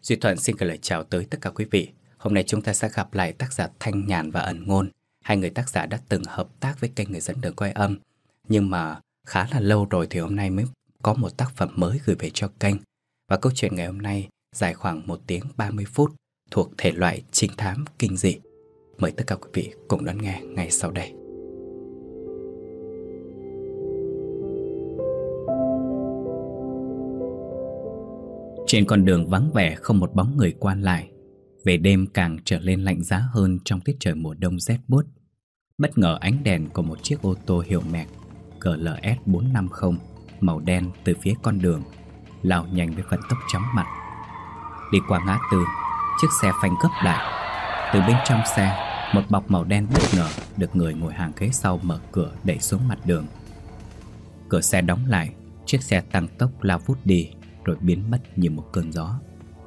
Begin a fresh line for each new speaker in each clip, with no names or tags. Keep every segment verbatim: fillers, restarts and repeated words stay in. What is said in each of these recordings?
Duy Thuận xin gửi lời chào tới tất cả quý vị. Hôm nay chúng ta sẽ gặp lại tác giả Thanh Nhàn và Ẩn Ngôn. Hai người tác giả đã từng hợp tác với kênh Người Dẫn Đường Quay Âm, nhưng mà khá là lâu rồi thì hôm nay mới có một tác phẩm mới gửi về cho kênh. Và câu chuyện ngày hôm nay dài khoảng một tiếng ba mươi phút, thuộc thể loại trinh thám kinh dị. Mời tất cả quý vị cùng đón nghe ngay sau đây. Trên con đường vắng vẻ không một bóng người qua lại. Về đêm càng trở lên lạnh giá hơn trong tiết trời mùa đông rét buốt. Bất ngờ ánh đèn của một chiếc ô tô hiệu Merc G L S bốn năm không màu đen từ phía con đường lao nhanh với vận tốc chóng mặt. Đi qua ngã tư, chiếc xe phanh gấp lại. Từ bên trong xe, một bọc màu đen bất ngờ được người ngồi hàng ghế sau mở cửa đẩy xuống mặt đường. Cửa xe đóng lại, chiếc xe tăng tốc lao vút đi rồi biến mất như một cơn gió.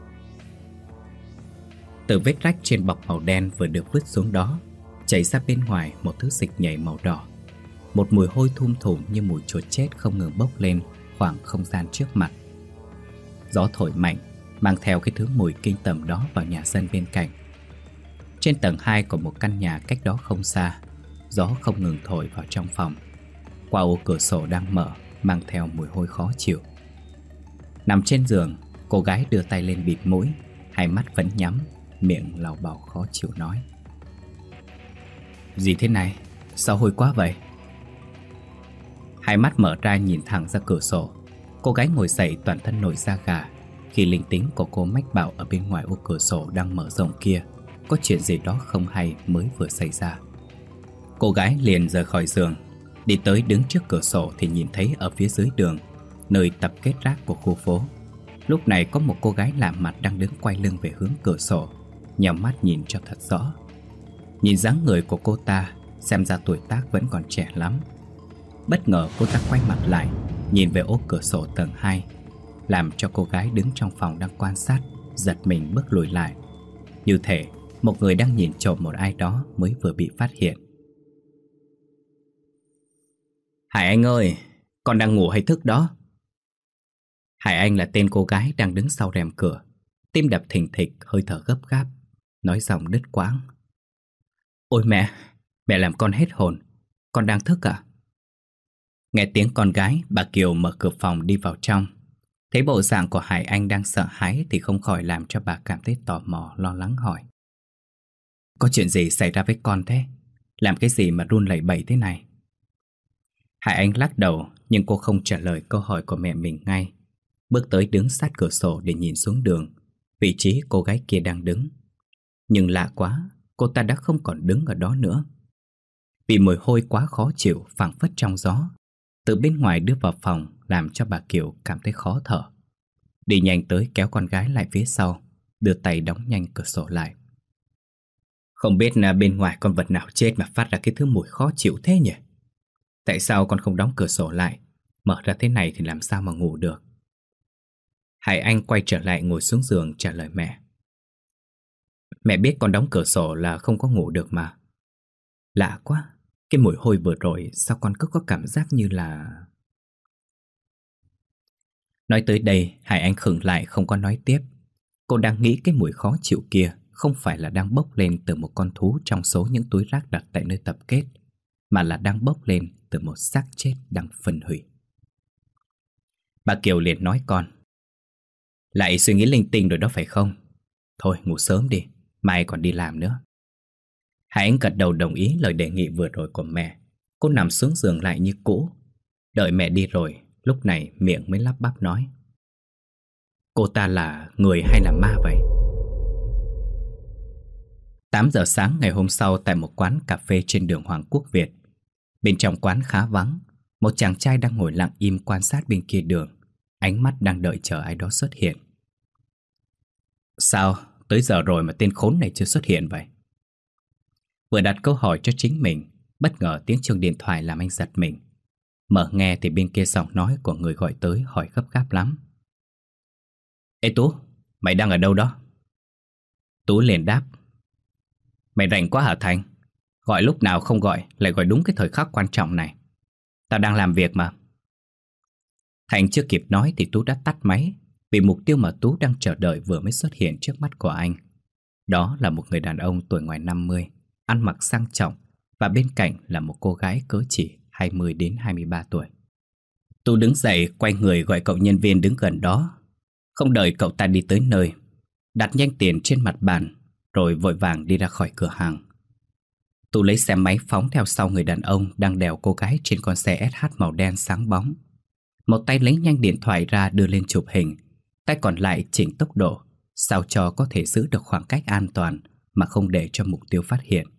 Từ vết rách trên bọc màu đen vừa được vứt xuống đó, chảy ra bên ngoài một thứ dịch nhầy màu đỏ. Một mùi hôi thum thủm như mùi chuột chết không ngừng bốc lên khoảng không gian trước mặt. Gió thổi mạnh, mang theo cái thứ mùi kinh tởm đó vào nhà dân bên cạnh. Trên tầng hai của một căn nhà cách đó không xa, gió không ngừng thổi vào trong phòng. Qua ô cửa sổ đang mở, mang theo mùi hôi khó chịu. Nằm trên giường, cô gái đưa tay lên bịt mũi, hai mắt vẫn nhắm, miệng lào bào khó chịu nói: "Gì thế này? Sao hôi quá vậy?" Hai mắt mở ra nhìn thẳng ra cửa sổ. Cô gái ngồi dậy toàn thân nổi da gà khi linh tính của cô mách bảo ở bên ngoài ô cửa sổ đang mở rộng kia có chuyện gì đó không hay mới vừa xảy ra. Cô gái liền rời khỏi giường, đi tới đứng trước cửa sổ thì nhìn thấy ở phía dưới đường, nơi tập kết rác của khu phố, lúc này có một cô gái lạ mặt đang đứng quay lưng về hướng cửa sổ, nhắm mắt nhìn cho thật rõ. Nhìn dáng người của cô ta, xem ra tuổi tác vẫn còn trẻ lắm. Bất ngờ cô ta quay mặt lại, nhìn về ô cửa sổ tầng hai, làm cho cô gái đứng trong phòng đang quan sát giật mình bước lùi lại, như thể một người đang nhìn trộm một ai đó mới vừa bị phát hiện. "Hải Anh ơi, con đang ngủ hay thức đó?" Hải Anh là tên cô gái đang đứng sau rèm cửa, tim đập thình thịch, hơi thở gấp gáp, nói giọng đứt quãng: "Ôi mẹ, mẹ làm con hết hồn, con đang thức à?" Nghe tiếng con gái, bà Kiều mở cửa phòng đi vào trong. Thấy bộ dạng của Hải Anh đang sợ hãi thì không khỏi làm cho bà cảm thấy tò mò, lo lắng hỏi: "Có chuyện gì xảy ra với con thế? Làm cái gì mà run lẩy bẩy thế này?" Hải Anh lắc đầu, nhưng cô không trả lời câu hỏi của mẹ mình ngay. Bước tới đứng sát cửa sổ để nhìn xuống đường, vị trí cô gái kia đang đứng. Nhưng lạ quá, cô ta đã không còn đứng ở đó nữa. Vì mùi hôi quá khó chịu phảng phất trong gió từ bên ngoài đưa vào phòng, làm cho bà Kiều cảm thấy khó thở. Đi nhanh tới kéo con gái lại phía sau, đưa tay đóng nhanh cửa sổ lại. "Không biết là bên ngoài con vật nào chết mà phát ra cái thứ mùi khó chịu thế nhỉ? Tại sao con không đóng cửa sổ lại? Mở ra thế này thì làm sao mà ngủ được?" Hải Anh quay trở lại ngồi xuống giường trả lời mẹ: "Mẹ biết con đóng cửa sổ là không có ngủ được mà. Lạ quá, cái mùi hôi vừa rồi sao con cứ có cảm giác như là..." Nói tới đây, Hải Anh khựng lại không có nói tiếp. Cô đang nghĩ cái mùi khó chịu kia không phải là đang bốc lên từ một con thú trong số những túi rác đặt tại nơi tập kết, mà là đang bốc lên từ một xác chết đang phân hủy. Bà Kiều liền nói con: "Lại suy nghĩ linh tinh rồi đó phải không? Thôi ngủ sớm đi, mai còn đi làm nữa." Hải Anh gật đầu đồng ý lời đề nghị vừa rồi của mẹ. Cô nằm xuống giường lại như cũ. Đợi mẹ đi rồi, lúc này miệng mới lắp bắp nói: "Cô ta là người hay là ma vậy?" Tám giờ sáng ngày hôm sau, tại một quán cà phê trên đường Hoàng Quốc Việt. Bên trong quán khá vắng. Một chàng trai đang ngồi lặng im quan sát bên kia đường, ánh mắt đang đợi chờ ai đó xuất hiện. "Sao, tới giờ rồi mà tên khốn này chưa xuất hiện vậy?" Vừa đặt câu hỏi cho chính mình, bất ngờ tiếng chuông điện thoại làm anh giật mình. Mở nghe thì bên kia giọng nói của người gọi tới hỏi gấp gáp lắm: "Ê Tú, mày đang ở đâu đó?" Tú liền đáp: "Mày rảnh quá hả Thành? Gọi lúc nào không gọi, lại gọi đúng cái thời khắc quan trọng này. Tao đang làm việc mà." Thành chưa kịp nói thì Tú đã tắt máy. vì mục tiêu mà Tú đang chờ đợi vừa mới xuất hiện trước mắt của anh. Đó là một người đàn ông tuổi ngoài năm mươi, ăn mặc sang trọng, và bên cạnh là một cô gái cỡ chỉ hai mươi đến hai mươi ba tuổi. Tú đứng dậy, quay người gọi cậu nhân viên đứng gần đó. Không đợi cậu ta đi tới nơi, đặt nhanh tiền trên mặt bàn, rồi vội vàng đi ra khỏi cửa hàng. Tú lấy xe máy phóng theo sau người đàn ông đang đèo cô gái trên con xe ét hát màu đen sáng bóng. Một tay lấy nhanh điện thoại ra đưa lên chụp hình, tay còn lại chỉnh tốc độ, sao cho có thể giữ được khoảng cách an toàn mà không để cho mục tiêu phát hiện.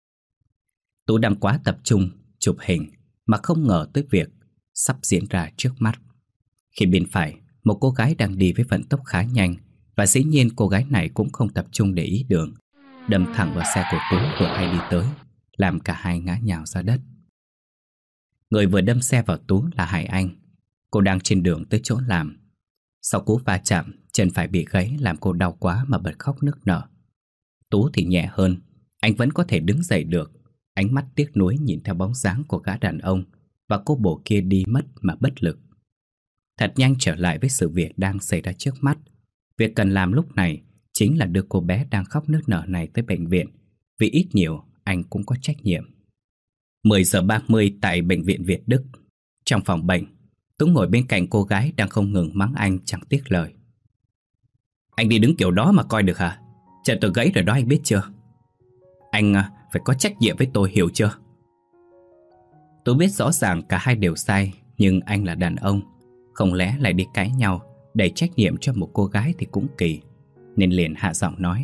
Tú đang quá tập trung chụp hình mà không ngờ tới việc sắp diễn ra trước mắt. Khi bên phải, một cô gái đang đi với vận tốc khá nhanh, và dĩ nhiên cô gái này cũng không tập trung để ý đường, đâm thẳng vào xe của Tú vừa hay đi tới, làm cả hai ngã nhào ra đất. Người vừa đâm xe vào Tú là Hải Anh. Cô đang trên đường tới chỗ làm. Sau cú va chạm, chân phải bị gãy làm cô đau quá mà bật khóc nức nở. Tú thì nhẹ hơn, anh vẫn có thể đứng dậy được. Ánh mắt tiếc nuối nhìn theo bóng dáng của gã đàn ông và cô bồ kia đi mất mà bất lực. Thật nhanh trở lại với sự việc đang xảy ra trước mắt. Việc cần làm lúc này chính là đưa cô bé đang khóc nức nở này tới bệnh viện, vì ít nhiều anh cũng có trách nhiệm. mười giờ ba mươi tại bệnh viện Việt Đức. Trong phòng bệnh, Tú ngồi bên cạnh cô gái đang không ngừng mắng anh chẳng tiếc lời. Anh đi đứng kiểu đó mà coi được hả? Chân tôi gãy rồi đó, anh biết chưa? Anh phải có trách nhiệm với tôi, hiểu chưa? Tú biết rõ ràng cả hai đều sai, nhưng anh là đàn ông, không lẽ lại đi cãi nhau, đẩy trách nhiệm cho một cô gái thì cũng kỳ, nên liền hạ giọng nói.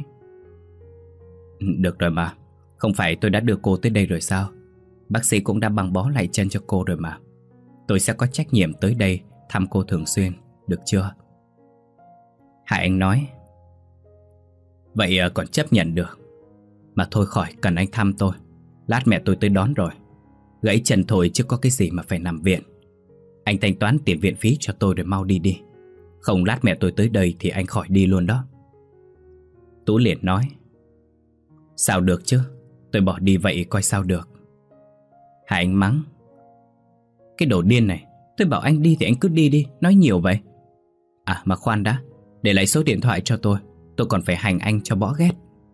Được rồi mà, không phải tôi đã đưa cô tới đây rồi sao? Bác sĩ cũng đã băng bó lại chân cho cô rồi mà. Tôi sẽ có trách nhiệm tới đây thăm cô thường xuyên, được chưa? Hải Anh nói. Vậy còn chấp nhận được. Mà thôi khỏi cần anh thăm tôi. Lát mẹ tôi tới đón rồi. Gãy chân thôi chứ có cái gì mà phải nằm viện. Anh thanh toán tiền viện phí cho tôi rồi mau đi đi. Không lát mẹ tôi tới đây thì anh khỏi đi luôn đó. Tú liền nói. Sao được chứ? Tôi bỏ đi vậy coi sao được. Hải Anh mắng. Cái đồ điên này, tôi bảo anh đi thì anh cứ đi đi, nói nhiều vậy. À mà khoan đã, để lại số điện thoại cho tôi. Tôi còn phải hành anh cho bỏ ghét.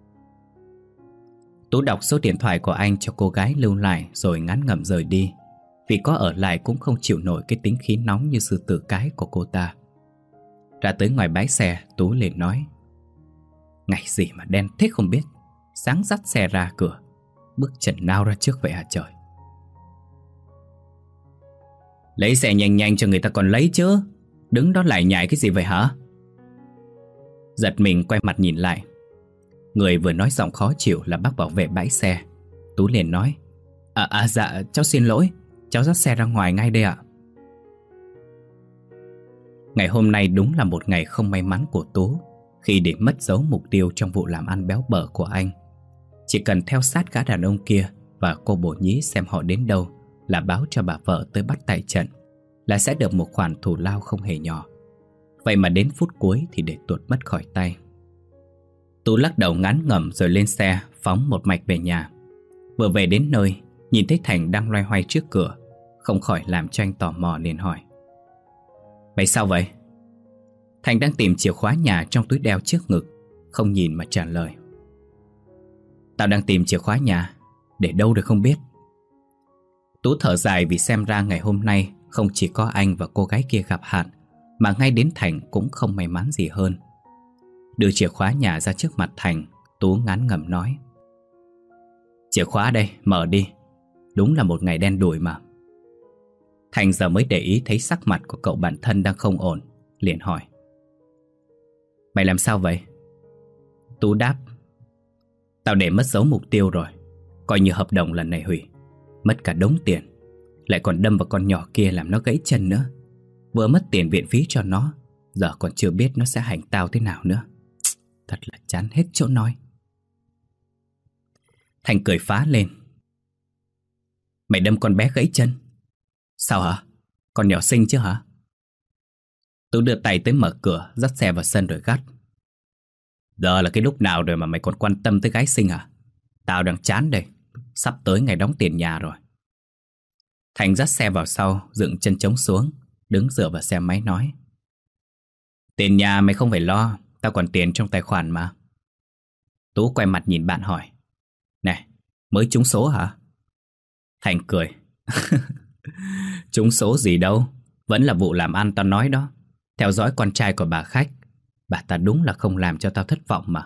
Tú đọc số điện thoại của anh cho cô gái lưu lại rồi ngán ngẩm rời đi. Vì có ở lại cũng không chịu nổi cái tính khí nóng như sư tử cái của cô ta. Ra tới ngoài bãi xe, Tú liền nói. Ngày gì mà đen thế không biết. Sáng dắt xe ra cửa, bước chân nào ra trước vậy hả trời? Lấy xe nhanh nhanh cho người ta còn lấy chứ. Đứng đó lại nhại cái gì vậy hả? Giật mình quay mặt nhìn lại. Người vừa nói giọng khó chịu là bác bảo vệ bãi xe. Tú liền nói. À, à dạ cháu xin lỗi. Cháu dắt xe ra ngoài ngay đây ạ. Ngày hôm nay đúng là một ngày không may mắn của Tú, khi để mất dấu mục tiêu trong vụ làm ăn béo bở của anh. Chỉ cần theo sát gã đàn ông kia và cô bồ nhí xem họ đến đâu là báo cho bà vợ tới bắt tại trận, là sẽ được một khoản thù lao không hề nhỏ. Vậy mà đến phút cuối thì để tuột mất khỏi tay. Tú lắc đầu ngán ngẩm rồi lên xe phóng một mạch về nhà. Vừa về đến nơi, nhìn thấy Thành đang loay hoay trước cửa, không khỏi làm cho anh tò mò liền hỏi. Mày sao vậy? Thành đang tìm chìa khóa nhà trong túi đeo trước ngực, không nhìn mà trả lời. Tao đang tìm chìa khóa nhà. Để đâu rồi không biết. Tú thở dài vì xem ra ngày hôm nay không chỉ có anh và cô gái kia gặp hạn, mà ngay đến Thành cũng không may mắn gì hơn. Đưa chìa khóa nhà ra trước mặt Thành, Tú ngán ngẩm nói. Chìa khóa đây, mở đi. Đúng là một ngày đen đủi mà. Thành giờ mới để ý thấy sắc mặt của cậu bạn thân đang không ổn, liền hỏi. Mày làm sao vậy? Tú đáp. Tao để mất dấu mục tiêu rồi. Coi như hợp đồng lần này hủy. Mất cả đống tiền. Lại còn đâm vào con nhỏ kia làm nó gãy chân nữa. Vừa mất tiền viện phí cho nó, giờ còn chưa biết nó sẽ hành tao thế nào nữa. Thật là chán hết chỗ nói. Thành cười phá lên. Mày đâm con bé gãy chân? Sao hả? Con nhỏ xinh chứ hả? Tú đưa tay tới mở cửa, dắt xe vào sân rồi gắt. Giờ là cái lúc nào rồi mà mày còn quan tâm tới gái xinh à? Tao đang chán đây. Sắp tới ngày đóng tiền nhà rồi. Thành dắt xe vào sau, dựng chân trống xuống, đứng dựa vào xe máy nói. Tiền nhà mày không phải lo, tao còn tiền trong tài khoản mà. Tú quay mặt nhìn bạn hỏi, này, mới trúng số hả? Thành cười. Trúng số gì đâu, vẫn là vụ làm ăn tao nói đó. Theo dõi con trai của bà khách, bà ta đúng là không làm cho tao thất vọng mà.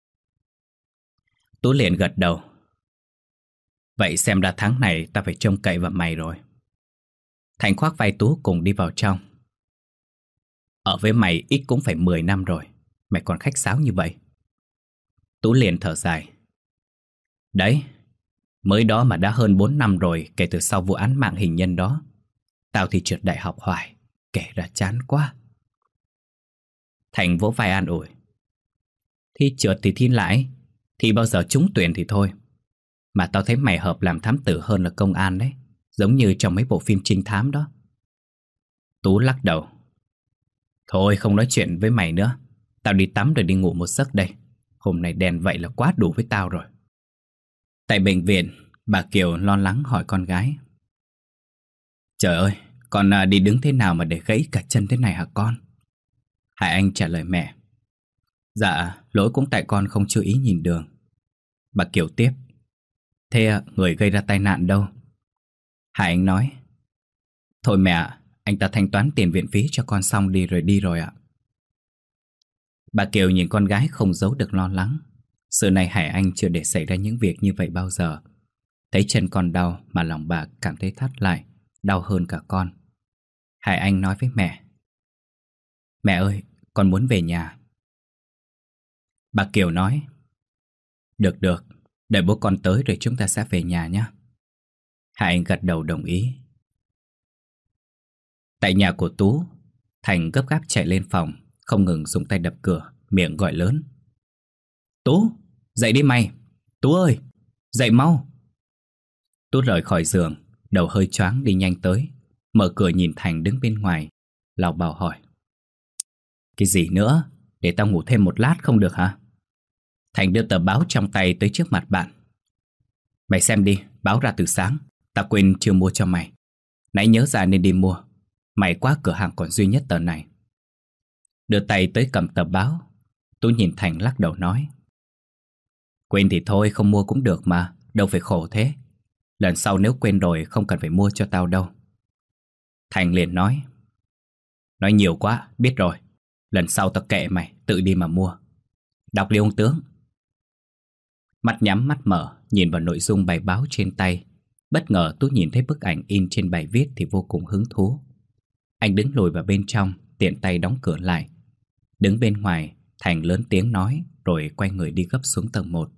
Tú liền gật đầu. Vậy xem ra tháng này tao phải trông cậy vào mày rồi. Thành khoác vai Tú cùng đi vào trong. Ở với mày ít cũng phải mười năm rồi, mày còn khách sáo như vậy. Tú liền thở dài. Đấy, mới đó mà đã hơn bốn năm rồi kể từ sau vụ án mạng hình nhân đó. Tao thì trượt đại học hoài, kể ra chán quá. Thành vỗ vai an ủi. Thi trượt thì thi lại, thì bao giờ trúng tuyển thì thôi. Mà tao thấy mày hợp làm thám tử hơn là công an đấy, giống như trong mấy bộ phim trinh thám đó. Tú lắc đầu. Thôi không nói chuyện với mày nữa, tao đi tắm rồi đi ngủ một giấc đây. Hôm nay đen vậy là quá đủ với tao rồi. Tại bệnh viện, bà Kiều lo lắng hỏi con gái. Trời ơi, con đi đứng thế nào mà để gãy cả chân thế này hả con? Hải Anh trả lời mẹ. Dạ, lỗi cũng tại con không chú ý nhìn đường. Bà Kiều tiếp. Thế người gây ra tai nạn đâu? Hải Anh nói. Thôi mẹ ạ, anh ta thanh toán tiền viện phí cho con xong đi rồi đi rồi ạ. Bà Kiều nhìn con gái không giấu được lo lắng. Xưa này Hải Anh chưa để xảy ra những việc như vậy bao giờ. Thấy chân con đau mà lòng bà cảm thấy thắt lại, đau hơn cả con. Hải Anh nói với mẹ. Mẹ ơi, con muốn về nhà. Bà Kiều nói. Được được, đợi bố con tới rồi chúng ta sẽ về nhà nhé. Hải Anh gật đầu đồng ý. Tại nhà của Tú, Thành gấp gáp chạy lên phòng, không ngừng dùng tay đập cửa, miệng gọi lớn. Tú, dậy đi mày. Tú ơi, dậy mau. Tú rời khỏi giường, đầu hơi choáng đi nhanh tới, mở cửa nhìn Thành đứng bên ngoài, lảo bảo hỏi. Cái gì nữa, để tao ngủ thêm một lát không được hả? Thành đưa tờ báo trong tay tới trước mặt bạn. Mày xem đi, báo ra từ sáng, tao quên chưa mua cho mày. Nãy nhớ ra nên đi mua. May quá cửa hàng còn duy nhất tờ này. Đưa tay tới cầm tờ báo, Tú nhìn Thành lắc đầu nói. Quên thì thôi, không mua cũng được mà, đâu phải khổ thế. Lần sau nếu quên rồi không cần phải mua cho tao đâu. Thành liền nói. Nói nhiều quá, biết rồi. Lần sau tao kệ mày, tự đi mà mua. Đọc đi ông tướng. Mắt nhắm mắt mở, nhìn vào nội dung bài báo trên tay. Bất ngờ Tú nhìn thấy bức ảnh in trên bài viết thì vô cùng hứng thú. Anh đứng lùi vào bên trong, tiện tay đóng cửa lại. Đứng bên ngoài, Thành lớn tiếng nói, rồi quay người đi gấp xuống tầng một.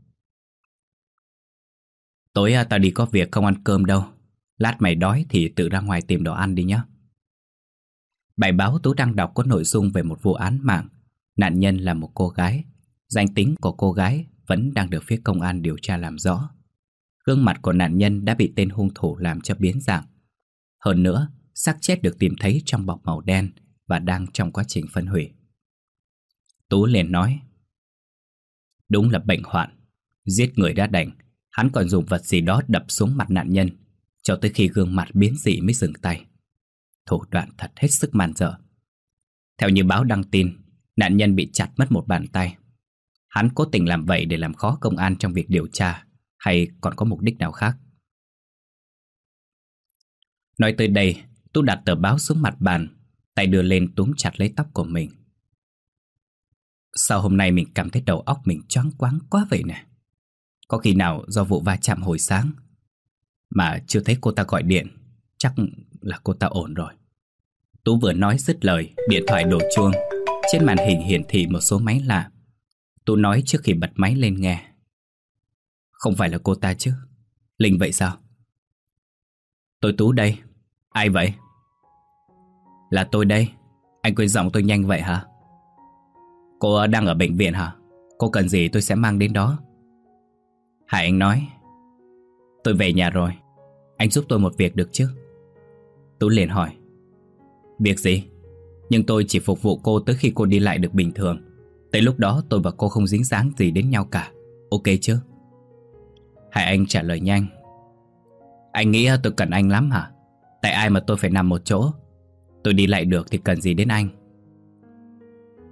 Tối tao đi có việc không ăn cơm đâu. Lát mày đói thì tự ra ngoài tìm đồ ăn đi nhé. Bài báo Tú đang đọc có nội dung về một vụ án mạng. Nạn nhân là một cô gái. Danh tính của cô gái vẫn đang được phía công an điều tra làm rõ. Gương mặt của nạn nhân đã bị tên hung thủ làm cho biến dạng. Hơn nữa, xác chết được tìm thấy trong bọc màu đen và đang trong quá trình phân hủy. Tú liền nói. Đúng là bệnh hoạn. Giết người đã đành, hắn còn dùng vật gì đó đập xuống mặt nạn nhân, cho tới khi gương mặt biến dị mới dừng tay. Thủ đoạn thật hết sức man dợ. Theo như báo đăng tin, nạn nhân bị chặt mất một bàn tay. Hắn cố tình làm vậy để làm khó công an trong việc điều tra, hay còn có mục đích nào khác? Nói tới đây, Tú đặt tờ báo xuống mặt bàn, tay đưa lên túm chặt lấy tóc của mình. Sao hôm nay mình cảm thấy đầu óc mình choáng váng quá vậy nè? Có khi nào do vụ va chạm hồi sáng mà chưa thấy cô ta gọi điện? Chắc là cô ta ổn rồi. Tú vừa nói dứt lời, điện thoại đổ chuông. Trên màn hình hiển thị một số máy lạ. Tú nói trước khi bật máy lên nghe. Không phải là cô ta chứ? Linh vậy sao? Tôi Tú đây. Ai vậy? Là tôi đây. Anh quên giọng tôi nhanh vậy hả? Cô đang ở bệnh viện hả? Cô cần gì tôi sẽ mang đến đó. Hải Anh nói. Tôi về nhà rồi. Anh giúp tôi một việc được chứ? Tú liền hỏi. Việc gì? Nhưng tôi chỉ phục vụ cô tới khi cô đi lại được bình thường. Tới lúc đó tôi và cô không dính dáng gì đến nhau cả. Ok chứ? Hải Anh trả lời nhanh. Anh nghĩ tôi cần anh lắm hả? Tại ai mà tôi phải nằm một chỗ? Tôi đi lại được thì cần gì đến anh?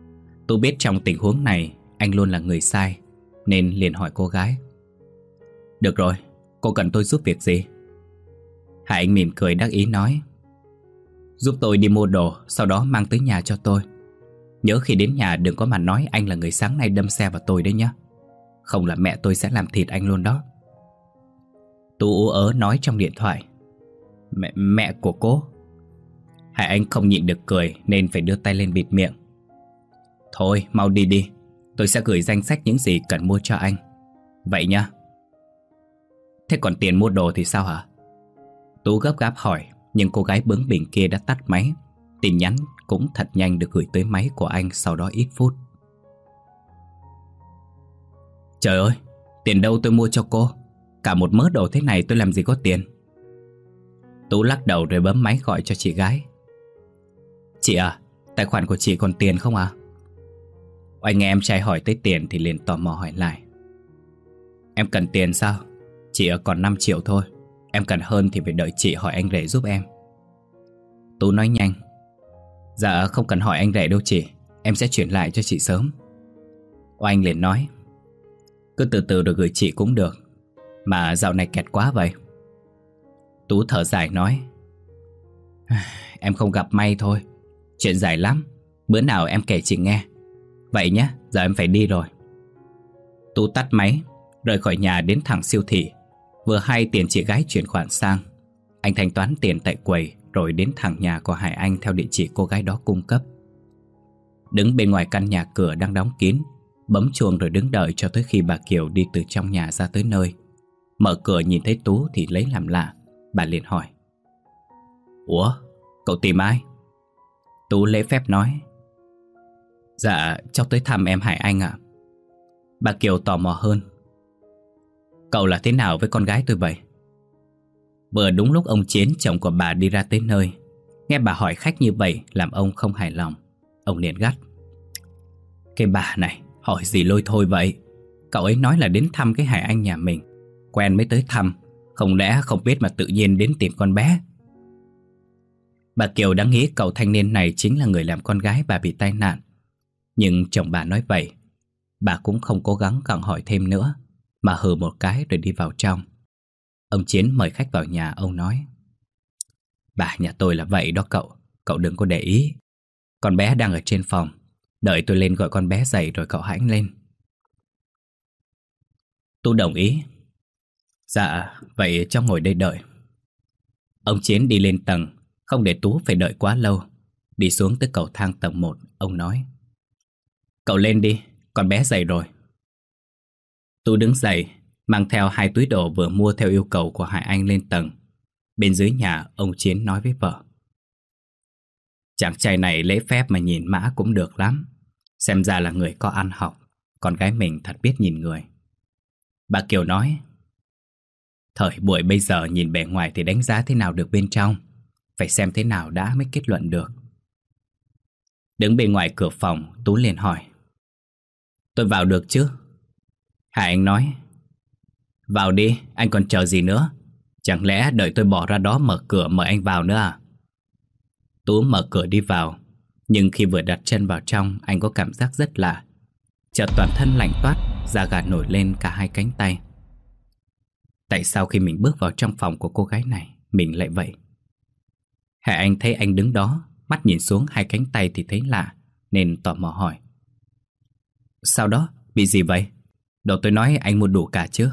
Tú biết trong tình huống này anh luôn là người sai, nên liền hỏi cô gái: Được rồi, cô cần tôi giúp việc gì? Hải Anh mỉm cười đắc ý nói: Giúp tôi đi mua đồ, sau đó mang tới nhà cho tôi. Nhớ khi đến nhà đừng có mà nói anh là người sáng nay đâm xe vào tôi đấy nhá. Không là mẹ tôi sẽ làm thịt anh luôn đó. Tú ú ớ nói trong điện thoại: Mẹ, mẹ của cô? Hải Anh không nhịn được cười nên phải đưa tay lên bịt miệng. Thôi mau đi đi, tôi sẽ gửi danh sách những gì cần mua cho anh. Vậy nhá. Thế còn tiền mua đồ thì sao hả? Tú gấp gáp hỏi, nhưng cô gái bướng bỉnh kia đã tắt máy. Tin nhắn cũng thật nhanh được gửi tới máy của anh sau đó ít phút. Trời ơi, tiền đâu tôi mua cho cô? Cả một mớ đồ thế này tôi làm gì có tiền. Tú lắc đầu rồi bấm máy gọi cho chị gái. Chị à, tài khoản của chị còn tiền không à? Anh nghe em trai hỏi tới tiền thì liền tò mò hỏi lại. Em cần tiền sao? Chị còn năm triệu thôi. Em cần hơn thì phải đợi chị hỏi anh rể giúp em. Tú nói nhanh. Dạ không cần hỏi anh rể đâu chị, em sẽ chuyển lại cho chị sớm. Oanh liền nói. Cứ từ từ rồi gửi chị cũng được. Mà dạo này kẹt quá vậy. Tú thở dài nói. Em không gặp may thôi. Chuyện dài lắm, bữa nào em kể chị nghe. Vậy nhé, giờ em phải đi rồi. Tú tắt máy, rời khỏi nhà đến thẳng siêu thị. Vừa hay tiền chị gái chuyển khoản sang, anh thanh toán tiền tại quầy rồi đến thẳng nhà của Hải Anh theo địa chỉ cô gái đó cung cấp. Đứng bên ngoài căn nhà cửa đang đóng kín, bấm chuông rồi đứng đợi cho tới khi bà Kiều đi từ trong nhà ra tới nơi. Mở cửa nhìn thấy Tú thì lấy làm lạ. Bà liền hỏi. Ủa, cậu tìm ai? Tú lễ phép nói. Dạ, cháu tới thăm em Hải Anh ạ. Bà Kiều tò mò hơn. Cậu là thế nào với con gái tôi vậy? Vừa đúng lúc ông Chiến, chồng của bà, đi ra tới nơi. Nghe bà hỏi khách như vậy làm ông không hài lòng. Ông liền gắt. Cái bà này, hỏi gì lôi thôi vậy? Cậu ấy nói là đến thăm cái Hải Anh nhà mình, quen mới tới thăm, không lẽ không biết mà tự nhiên đến tìm con bé? Bà Kiều đã nghĩ cậu thanh niên này chính là người làm con gái bà bị tai nạn. Nhưng chồng bà nói vậy, bà cũng không cố gắng gặng hỏi thêm nữa, mà hừ một cái rồi đi vào trong. Ông Chiến mời khách vào nhà, ông nói. Bà nhà tôi là vậy đó cậu, cậu đừng có để ý. Con bé đang ở trên phòng, đợi tôi lên gọi con bé dậy rồi cậu hãy lên. Tôi đồng ý. Dạ, vậy cháu ngồi đây đợi. Ông Chiến đi lên tầng, không để Tú phải đợi quá lâu. Đi xuống tới cầu thang tầng một, ông nói. Cậu lên đi, con bé dậy rồi. Tú đứng dậy, mang theo hai túi đồ vừa mua theo yêu cầu của Hải Anh lên tầng. Bên dưới nhà, ông Chiến nói với vợ. Chàng trai này lễ phép mà nhìn mã cũng được lắm. Xem ra là người có ăn học. Con gái mình thật biết nhìn người. Bà Kiều nói. Thời buổi bây giờ nhìn bề ngoài thì đánh giá thế nào được bên trong. Phải xem thế nào đã mới kết luận được. Đứng bên ngoài cửa phòng, Tú liền hỏi. Tôi vào được chứ? Hải Anh nói. Vào đi, anh còn chờ gì nữa? Chẳng lẽ đợi tôi bỏ ra đó mở cửa mời anh vào nữa à? Tú mở cửa đi vào. Nhưng khi vừa đặt chân vào trong, anh có cảm giác rất lạ. Chợt toàn thân lạnh toát, da gà nổi lên cả hai cánh tay. Tại sao khi mình bước vào trong phòng của cô gái này, mình lại vậy? Hải Anh thấy anh đứng đó, mắt nhìn xuống hai cánh tay thì thấy lạ, nên tò mò hỏi. Sao đó? Bị gì vậy? Đồ tôi nói anh mua đủ cả chứ?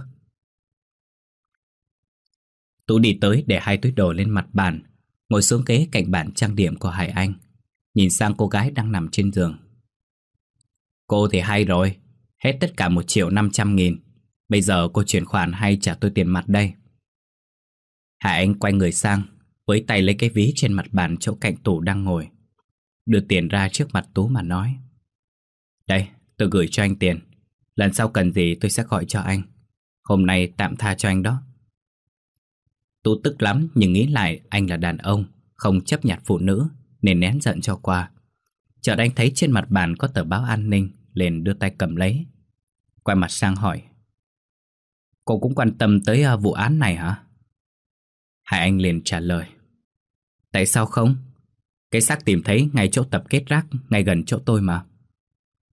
Tú đi tới để hai túi đồ lên mặt bàn, ngồi xuống ghế cạnh bàn trang điểm của Hải Anh, nhìn sang cô gái đang nằm trên giường. Cô thì hay rồi, hết tất cả một triệu năm trăm nghìn. Bây giờ cô chuyển khoản hay trả tôi tiền mặt đây? Hải Anh quay người sang, với tay lấy cái ví trên mặt bàn chỗ cạnh tủ đang ngồi, đưa tiền ra trước mặt Tú mà nói. Đây, tôi gửi cho anh tiền. Lần sau cần gì tôi sẽ gọi cho anh. Hôm nay tạm tha cho anh đó. Tú tức lắm nhưng nghĩ lại anh là đàn ông, không chấp nhặt phụ nữ, nên nén giận cho qua. Chợt anh thấy trên mặt bàn có tờ báo an ninh, liền đưa tay cầm lấy. Quay mặt sang hỏi. Cô cũng quan tâm tới uh, vụ án này hả? Hải Anh liền trả lời. Tại sao không? Cái xác tìm thấy ngay chỗ tập kết rác, ngay gần chỗ tôi mà.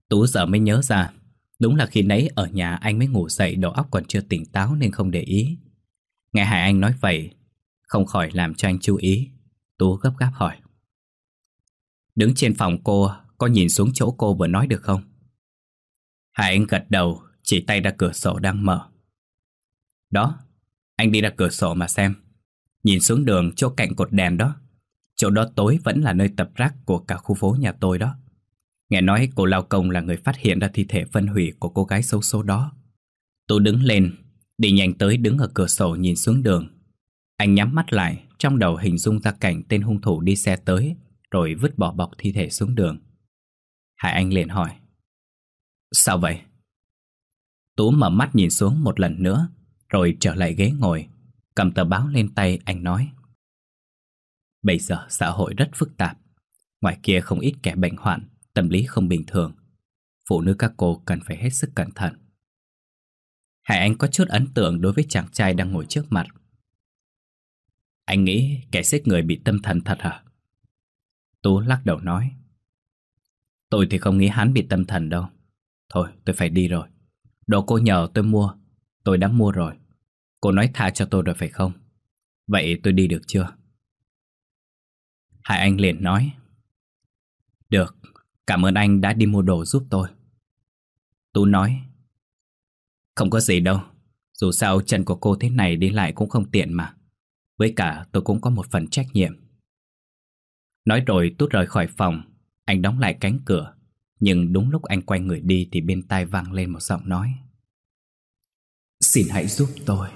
Tú giờ mới nhớ ra, đúng là khi nãy ở nhà anh mới ngủ dậy, đầu óc còn chưa tỉnh táo nên không để ý. Nghe Hải Anh nói vậy, không khỏi làm cho anh chú ý. Tú gấp gáp hỏi: Đứng trên phòng cô, có nhìn xuống chỗ cô vừa nói được không? Hải Anh gật đầu, chỉ tay ra cửa sổ đang mở. Đó, anh đi ra cửa sổ mà xem. Nhìn xuống đường chỗ cạnh cột đèn đó. Chỗ đó tối vẫn là nơi tập rác của cả khu phố nhà tôi đó. Nghe nói cô lao công là người phát hiện ra thi thể phân hủy của cô gái xấu số đó. Tú đứng lên, đi nhanh tới đứng ở cửa sổ nhìn xuống đường. Anh nhắm mắt lại, trong đầu hình dung ra cảnh tên hung thủ đi xe tới, rồi vứt bỏ bọc thi thể xuống đường. Hải Anh liền hỏi: Sao vậy? Tú mở mắt nhìn xuống một lần nữa, rồi trở lại ghế ngồi, cầm tờ báo lên tay. Anh nói: Bây giờ xã hội rất phức tạp. Ngoài kia không ít kẻ bệnh hoạn, tâm lý không bình thường. Phụ nữ các cô cần phải hết sức cẩn thận. Hải Anh có chút ấn tượng đối với chàng trai đang ngồi trước mặt. Anh nghĩ kẻ giết người bị tâm thần thật hả? Tú lắc đầu nói: Tôi thì không nghĩ hắn bị tâm thần đâu. Thôi tôi phải đi rồi. Đồ cô nhờ tôi mua, tôi đã mua rồi. Cô nói tha cho tôi rồi phải không? Vậy tôi đi được chưa? Hải Anh liền nói: Được, cảm ơn anh đã đi mua đồ giúp tôi. Tú nói: Không có gì đâu. Dù sao chân của cô thế này đi lại cũng không tiện mà. Với cả tôi cũng có một phần trách nhiệm. Nói rồi Tú rời khỏi phòng. Anh đóng lại cánh cửa. Nhưng đúng lúc anh quay người đi thì bên tai vang lên một giọng nói: Xin hãy giúp tôi.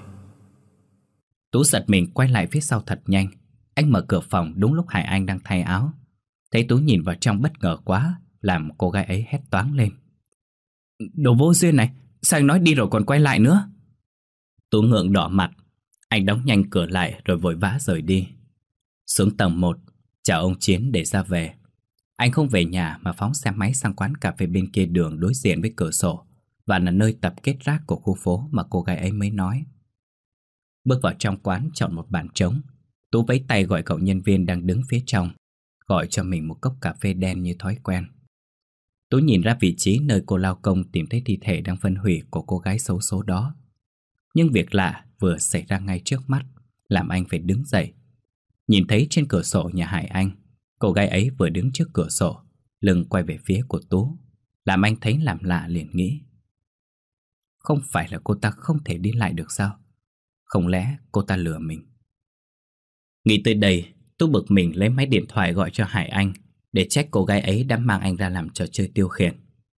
Tú giật mình quay lại phía sau thật nhanh. Anh mở cửa phòng đúng lúc Hải Anh đang thay áo. Thấy Tú nhìn vào trong bất ngờ quá, làm cô gái ấy hét toáng lên: Đồ vô duyên này, sao anh nói đi rồi còn quay lại nữa? Tú ngượng đỏ mặt. Anh đóng nhanh cửa lại rồi vội vã rời đi. Xuống tầng một, chào ông Chiến để ra về. Anh không về nhà mà phóng xe máy sang quán cà phê bên kia đường đối diện với cửa sổ, và là nơi tập kết rác của khu phố mà cô gái ấy mới nói. Bước vào trong quán chọn một bàn trống, Tú vẫy tay gọi cậu nhân viên đang đứng phía trong, gọi cho mình một cốc cà phê đen như thói quen. Tú nhìn ra vị trí nơi cô lao công tìm thấy thi thể đang phân hủy của cô gái xấu số đó. Nhưng việc lạ vừa xảy ra ngay trước mắt, làm anh phải đứng dậy. Nhìn thấy trên cửa sổ nhà Hải Anh, cô gái ấy vừa đứng trước cửa sổ, lưng quay về phía của Tú, làm anh thấy làm lạ liền nghĩ: Không phải là cô ta không thể đi lại được sao? Không lẽ cô ta lừa mình? Nghĩ tới đây, Tú bực mình lấy máy điện thoại gọi cho Hải Anh để trách cô gái ấy đã mang anh ra làm trò chơi tiêu khiển.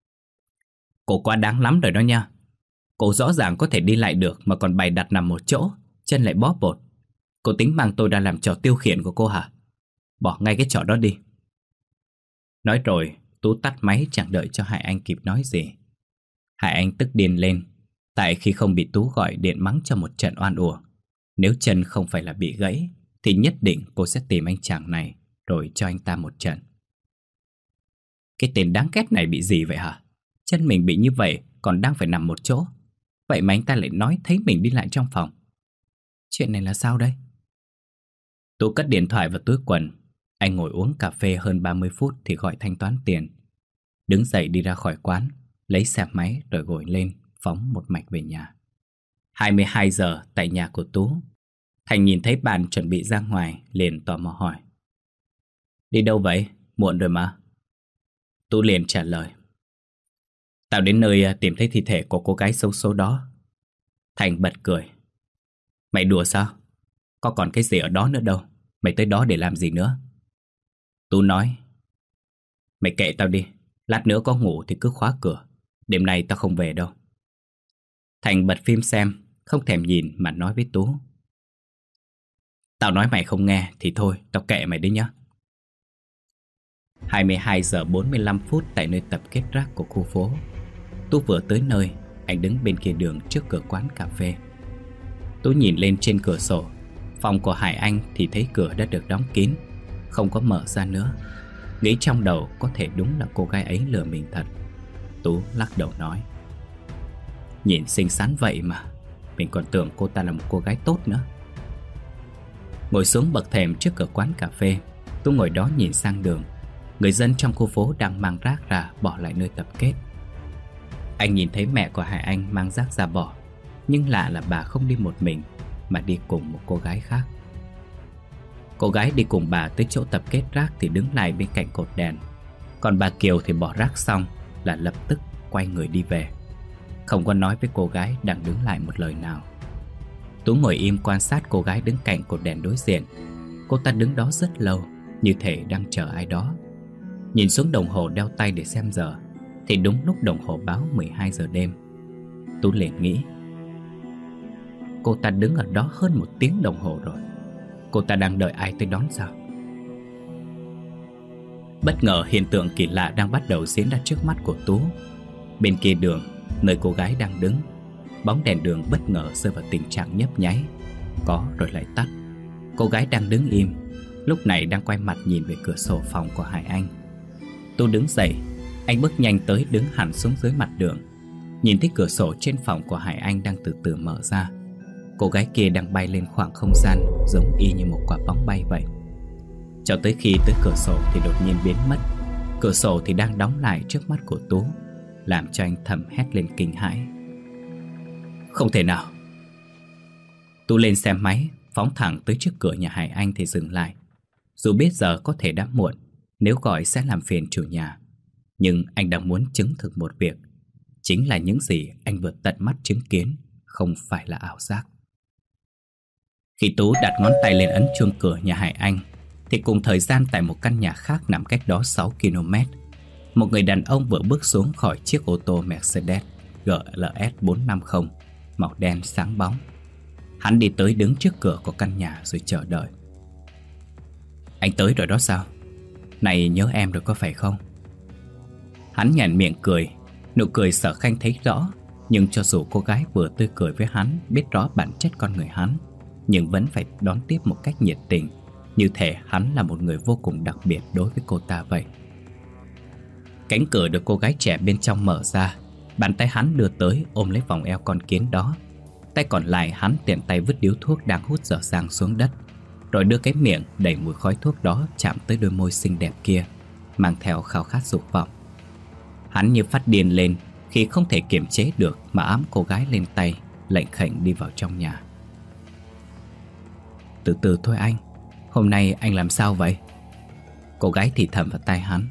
Cô quá đáng lắm rồi đó nha. Cô rõ ràng có thể đi lại được mà còn bày đặt nằm một chỗ, chân lại bóp bột. Cô tính mang tôi ra làm trò tiêu khiển của cô hả? Bỏ ngay cái trò đó đi. Nói rồi, Tú tắt máy chẳng đợi cho Hải Anh kịp nói gì. Hải Anh tức điên lên, tại khi không bị Tú gọi điện mắng cho một trận oan uổng. Nếu chân không phải là bị gãy, thì nhất định cô sẽ tìm anh chàng này rồi cho anh ta một trận. Cái tên đáng ghét này bị gì vậy hả? Chân mình bị như vậy còn đang phải nằm một chỗ. Vậy mà anh ta lại nói thấy mình đi lại trong phòng. Chuyện này là sao đây? Tú cất điện thoại vào túi quần. Anh ngồi uống cà phê hơn ba mươi phút thì gọi thanh toán tiền. Đứng dậy đi ra khỏi quán, lấy xe máy rồi ngồi lên, phóng một mạch về nhà. hai mươi hai giờ tại nhà của Tú. Thành nhìn thấy bạn chuẩn bị ra ngoài, liền tò mò hỏi: Đi đâu vậy? Muộn rồi mà. Tú liền trả lời: Tao đến nơi tìm thấy thi thể của cô gái xấu số đó. Thành bật cười: Mày đùa sao? Có còn cái gì ở đó nữa đâu. Mày tới đó để làm gì nữa? Tú nói: Mày kệ tao đi. Lát nữa có ngủ thì cứ khóa cửa. Đêm nay tao không về đâu. Thành bật phim xem, không thèm nhìn mà nói với Tú: Tao nói mày không nghe thì thôi, tao kệ mày đấy nhá. hai mươi hai giờ bốn mươi lăm phút tại nơi tập kết rác của khu phố. Tú vừa tới nơi, anh đứng bên kia đường trước cửa quán cà phê. Tú nhìn lên trên cửa sổ. Phòng của Hải Anh thì thấy cửa đã được đóng kín, không có mở ra nữa. Nghĩ trong đầu có thể đúng là cô gái ấy lừa mình thật. Tú lắc đầu nói: Nhìn xinh xắn vậy mà, mình còn tưởng cô ta là một cô gái tốt nữa. Ngồi xuống bậc thềm trước cửa quán cà phê, Tú ngồi đó nhìn sang đường. Người dân trong khu phố đang mang rác ra bỏ lại nơi tập kết. Anh nhìn thấy mẹ của Hải Anh mang rác ra bỏ, nhưng lạ là bà không đi một mình mà đi cùng một cô gái khác. Cô gái đi cùng bà tới chỗ tập kết rác thì đứng lại bên cạnh cột đèn. Còn bà Kiều thì bỏ rác xong là lập tức quay người đi về, không có nói với cô gái đang đứng lại một lời nào. Tú ngồi im quan sát cô gái đứng cạnh cột đèn đối diện. Cô ta đứng đó rất lâu, như thể đang chờ ai đó. Nhìn xuống đồng hồ đeo tay để xem giờ thì đúng lúc đồng hồ báo mười hai giờ đêm. Tú liền nghĩ, cô ta đứng ở đó hơn một tiếng đồng hồ rồi. Cô ta đang đợi ai tới đón sao? Bất ngờ hiện tượng kỳ lạ đang bắt đầu diễn ra trước mắt của Tú. Bên kia đường, nơi cô gái đang đứng, bóng đèn đường bất ngờ rơi vào tình trạng nhấp nháy, có rồi lại tắt. Cô gái đang đứng im, lúc này đang quay mặt nhìn về cửa sổ phòng của Hải Anh. Tú đứng dậy, anh bước nhanh tới đứng hẳn xuống dưới mặt đường. Nhìn thấy cửa sổ trên phòng của Hải Anh đang từ từ mở ra. Cô gái kia đang bay lên khoảng không gian, giống y như một quả bóng bay vậy. Cho tới khi tới cửa sổ thì đột nhiên biến mất. Cửa sổ thì đang đóng lại trước mắt của Tú, làm cho anh thầm hét lên kinh hãi. Không thể nào! Tú lên xe máy, phóng thẳng tới trước cửa nhà Hải Anh thì dừng lại. Dù biết giờ có thể đã muộn, nếu gọi sẽ làm phiền chủ nhà, nhưng anh đang muốn chứng thực một việc. Chính là những gì anh vừa tận mắt chứng kiến không phải là ảo giác. Khi Tú đặt ngón tay lên ấn chuông cửa nhà Hải Anh thì cùng thời gian tại một căn nhà khác nằm cách đó sáu ki lô mét, một người đàn ông vừa bước xuống khỏi chiếc ô tô Mercedes G L S bốn năm không màu đen sáng bóng. Hắn đi tới đứng trước cửa của căn nhà rồi chờ đợi. Anh tới rồi đó sao? Này, nhớ em rồi có phải không? Hắn nhàn miệng cười. Nụ cười Sở Khanh thấy rõ. Nhưng cho dù cô gái vừa tươi cười với hắn, biết rõ bản chất con người hắn, nhưng vẫn phải đón tiếp một cách nhiệt tình, như thể hắn là một người vô cùng đặc biệt đối với cô ta vậy. Cánh cửa được cô gái trẻ bên trong mở ra. Bàn tay hắn đưa tới ôm lấy vòng eo con kiến đó. Tay còn lại hắn tiện tay vứt điếu thuốc đang hút dở dang xuống đất, rồi đưa cái miệng đầy mùi khói thuốc đó chạm tới đôi môi xinh đẹp kia, mang theo khao khát dục vọng. Hắn như phát điên lên khi không thể kiềm chế được mà ẵm cô gái lên tay, lệnh khệnh đi vào trong nhà. Từ từ thôi anh, hôm nay anh làm sao vậy? Cô gái thì thầm vào tai hắn.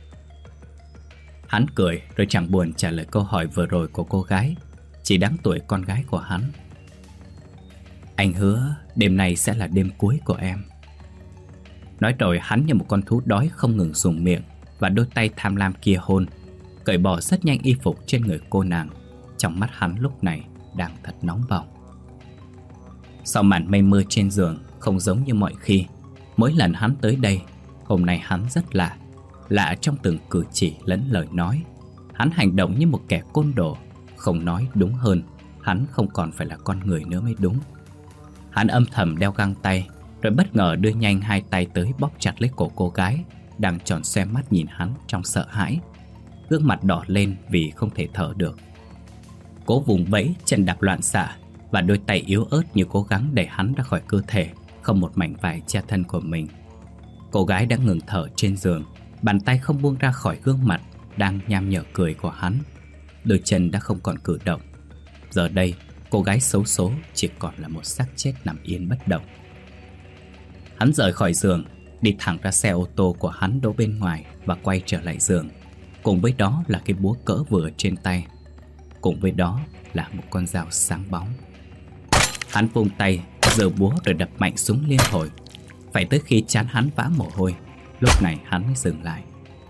Hắn cười rồi chẳng buồn trả lời câu hỏi vừa rồi của cô gái, chỉ đáng tuổi con gái của hắn. Anh hứa đêm nay sẽ là đêm cuối của em. Nói rồi hắn như một con thú đói không ngừng dùng miệng và đôi tay tham lam kia hôn, cởi bỏ rất nhanh y phục trên người cô nàng. Trong mắt hắn lúc này đang thật nóng bỏng. Sau màn mây mưa trên giường không giống như mọi khi. Mỗi lần hắn tới đây, hôm nay hắn rất lạ. Lạ trong từng cử chỉ lẫn lời nói. Hắn hành động như một kẻ côn đồ. Không nói đúng hơn, hắn không còn phải là con người nữa mới đúng. Hắn âm thầm đeo găng tay, rồi bất ngờ đưa nhanh hai tay tới bóp chặt lấy cổ cô gái đang tròn xoe mắt nhìn hắn trong sợ hãi, gương mặt đỏ lên vì không thể thở được. Cố vùng vẫy, chân đạp loạn xạ, và đôi tay yếu ớt như cố gắng đẩy hắn ra khỏi cơ thể, không một mảnh vải che thân của mình. Cô gái đã ngừng thở trên giường, bàn tay không buông ra khỏi gương mặt đang nham nhở cười của hắn. Đôi chân đã không còn cử động. Giờ đây, cô gái xấu số chỉ còn là một xác chết nằm yên bất động. Hắn rời khỏi giường, đi thẳng ra xe ô tô của hắn đỗ bên ngoài và quay trở lại giường. Cùng với đó là cái búa cỡ vừa trên tay. Cùng với đó là một con dao sáng bóng. Hắn vung tay, giơ búa rồi đập mạnh súng liên hồi. Phải tới khi trán hắn vã mồ hôi, lúc này hắn mới dừng lại.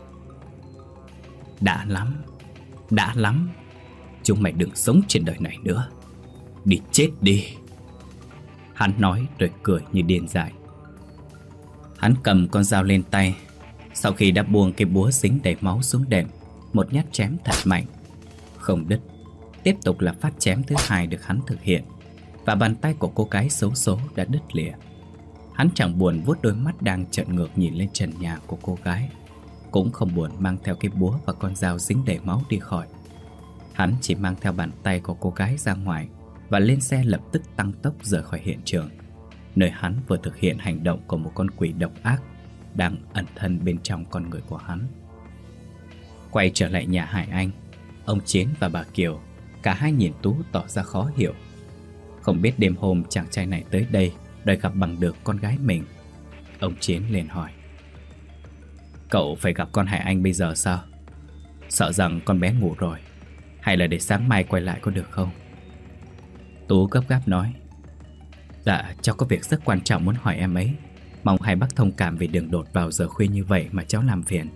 Đã lắm, đã lắm. Chúng mày đừng sống trên đời này nữa. Đi chết đi. Hắn nói rồi cười như điên dại. Hắn cầm con dao lên tay. Sau khi đã buông cái búa dính đầy máu xuống đệm, một nhát chém thật mạnh, không đứt. Tiếp tục là phát chém thứ hai được hắn thực hiện, và bàn tay của cô gái xấu số đã đứt lìa. Hắn chẳng buồn vuốt đôi mắt đang trợn ngược nhìn lên trần nhà của cô gái, cũng không buồn mang theo cái búa và con dao dính đầy máu đi khỏi. Hắn chỉ mang theo bàn tay của cô gái ra ngoài và lên xe lập tức tăng tốc rời khỏi hiện trường, nơi hắn vừa thực hiện hành động của một con quỷ độc ác, đang ẩn thân bên trong con người của hắn. Quay trở lại nhà Hải Anh, ông Chiến và bà Kiều cả hai nhìn Tú tỏ ra khó hiểu. Không biết đêm hôm chàng trai này tới đây đòi gặp bằng được con gái mình. Ông Chiến liền hỏi: Cậu phải gặp con Hải Anh bây giờ sao? Sợ rằng con bé ngủ rồi, hay là để sáng mai quay lại có được không? Tú gấp gáp nói: Dạ, cháu có việc rất quan trọng muốn hỏi em ấy. Mong hai bác thông cảm vì đường đột vào giờ khuya như vậy mà cháu làm phiền.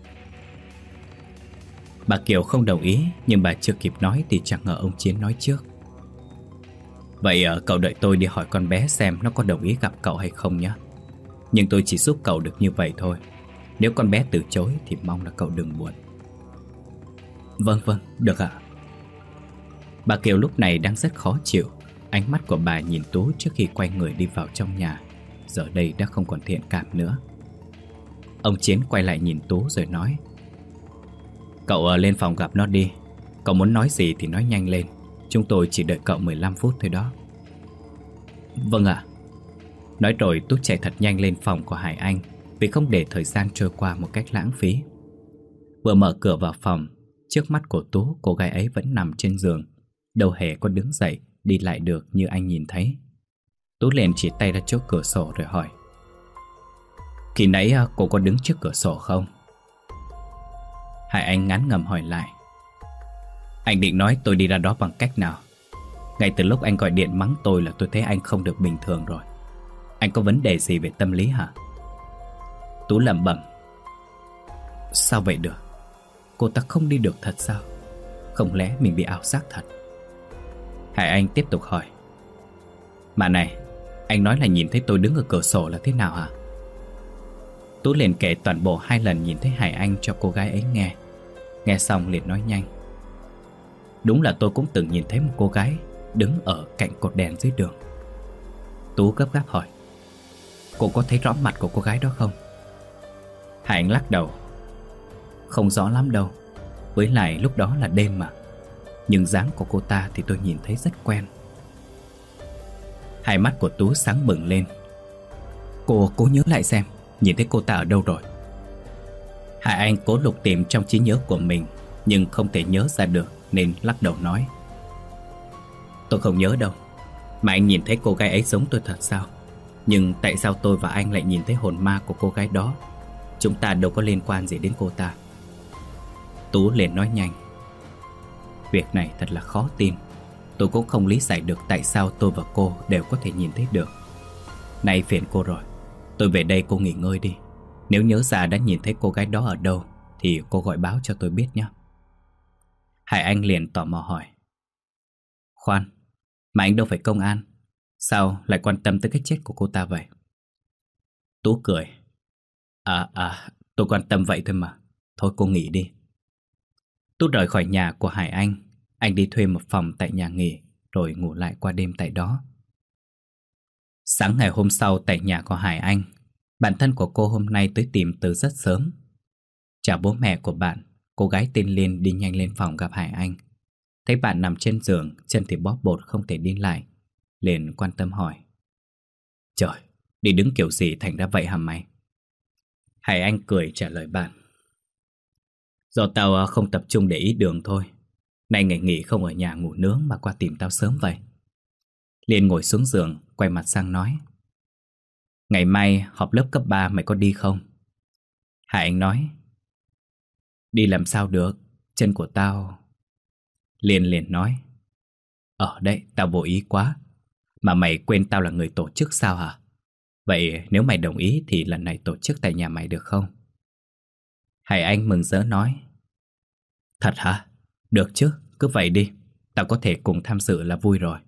Bà Kiều không đồng ý, nhưng bà chưa kịp nói thì chẳng ngờ ông Chiến nói trước: Vậy cậu đợi tôi đi hỏi con bé xem nó có đồng ý gặp cậu hay không nhé. Nhưng tôi chỉ giúp cậu được như vậy thôi. Nếu con bé từ chối thì mong là cậu đừng buồn. Vâng vâng, được ạ. Bà Kiều lúc này đang rất khó chịu. Ánh mắt của bà nhìn Tú trước khi quay người đi vào trong nhà giờ đây đã không còn thiện cảm nữa. Ông Chiến quay lại nhìn Tú rồi nói: Cậu lên phòng gặp nó đi. Cậu muốn nói gì thì nói nhanh lên. Chúng tôi chỉ đợi cậu mười lăm phút thôi đó. Vâng ạ. Nói rồi Tú chạy thật nhanh lên phòng của Hải Anh, vì không để thời gian trôi qua một cách lãng phí. Vừa mở cửa vào phòng, trước mắt của Tú, cô gái ấy vẫn nằm trên giường, đâu hề có đứng dậy đi lại được như anh nhìn thấy. Tú liền chỉ tay ra chỗ cửa sổ rồi hỏi: Khi nãy cô có đứng trước cửa sổ không? Hải Anh ngán ngẩm hỏi lại: Anh định nói tôi đi ra đó bằng cách nào? Ngay từ lúc anh gọi điện mắng tôi là tôi thấy anh không được bình thường rồi. Anh có vấn đề gì về tâm lý hả? Tú lẩm bẩm: Sao vậy được? Cô ta không đi được thật sao? Không lẽ mình bị ảo giác thật? Hải Anh tiếp tục hỏi: Mà này, anh nói là nhìn thấy tôi đứng ở cửa sổ là thế nào hả? Tú liền kể toàn bộ hai lần nhìn thấy Hải Anh cho cô gái ấy nghe. Nghe xong liền nói nhanh: Đúng là tôi cũng từng nhìn thấy một cô gái đứng ở cạnh cột đèn dưới đường. Tú gấp gáp hỏi: Cô có thấy rõ mặt của cô gái đó không? Hải Anh lắc đầu: Không rõ lắm đâu. Với lại lúc đó là đêm mà. Nhưng dáng của cô ta thì tôi nhìn thấy rất quen. Hai mắt của Tú sáng bừng lên: Cô cố nhớ lại xem, nhìn thấy cô ta ở đâu rồi? Hải Anh cố lục tìm trong trí nhớ của mình, nhưng không thể nhớ ra được nên lắc đầu nói: Tôi không nhớ đâu. Mà anh nhìn thấy cô gái ấy giống tôi thật sao? Nhưng tại sao tôi và anh lại nhìn thấy hồn ma của cô gái đó? Chúng ta đâu có liên quan gì đến cô ta. Tú liền nói nhanh: Việc này thật là khó tin. Tôi cũng không lý giải được tại sao tôi và cô đều có thể nhìn thấy được. Nay phiền cô rồi, tôi về đây cô nghỉ ngơi đi. Nếu nhớ ra đã nhìn thấy cô gái đó ở đâu thì cô gọi báo cho tôi biết nhé. Hải Anh liền tò mò hỏi: Khoan, mà anh đâu phải công an, sao lại quan tâm tới cái chết của cô ta vậy? Tú cười: À à, tôi quan tâm vậy thôi mà. Thôi cô nghỉ đi. Tú rời khỏi nhà của Hải Anh. Anh đi thuê một phòng tại nhà nghỉ rồi ngủ lại qua đêm tại đó. Sáng ngày hôm sau tại nhà của Hải Anh, bạn thân của cô hôm nay tới tìm từ rất sớm. Chào bố mẹ của bạn, cô gái tên Liên đi nhanh lên phòng gặp Hải Anh. Thấy bạn nằm trên giường, chân thì bóp bột không thể đi lại, liền quan tâm hỏi: Trời, đi đứng kiểu gì thành ra vậy hả mày? Hải Anh cười trả lời bạn: Do tao không tập trung để ý đường thôi. Nay ngày nghỉ không ở nhà ngủ nướng mà qua tìm tao sớm vậy. Liên ngồi xuống giường, quay mặt sang nói: Ngày mai họp lớp cấp ba mày có đi không? Hải Anh nói: Đi làm sao được, chân của tao... Liên liền nói: Ở đấy, tao vô ý quá. Mà mày quên tao là người tổ chức sao hả? Vậy nếu mày đồng ý thì lần này tổ chức tại nhà mày được không? Hải Anh mừng rỡ nói: Thật hả? Được chứ, cứ vậy đi. Tao có thể cùng tham dự là vui rồi.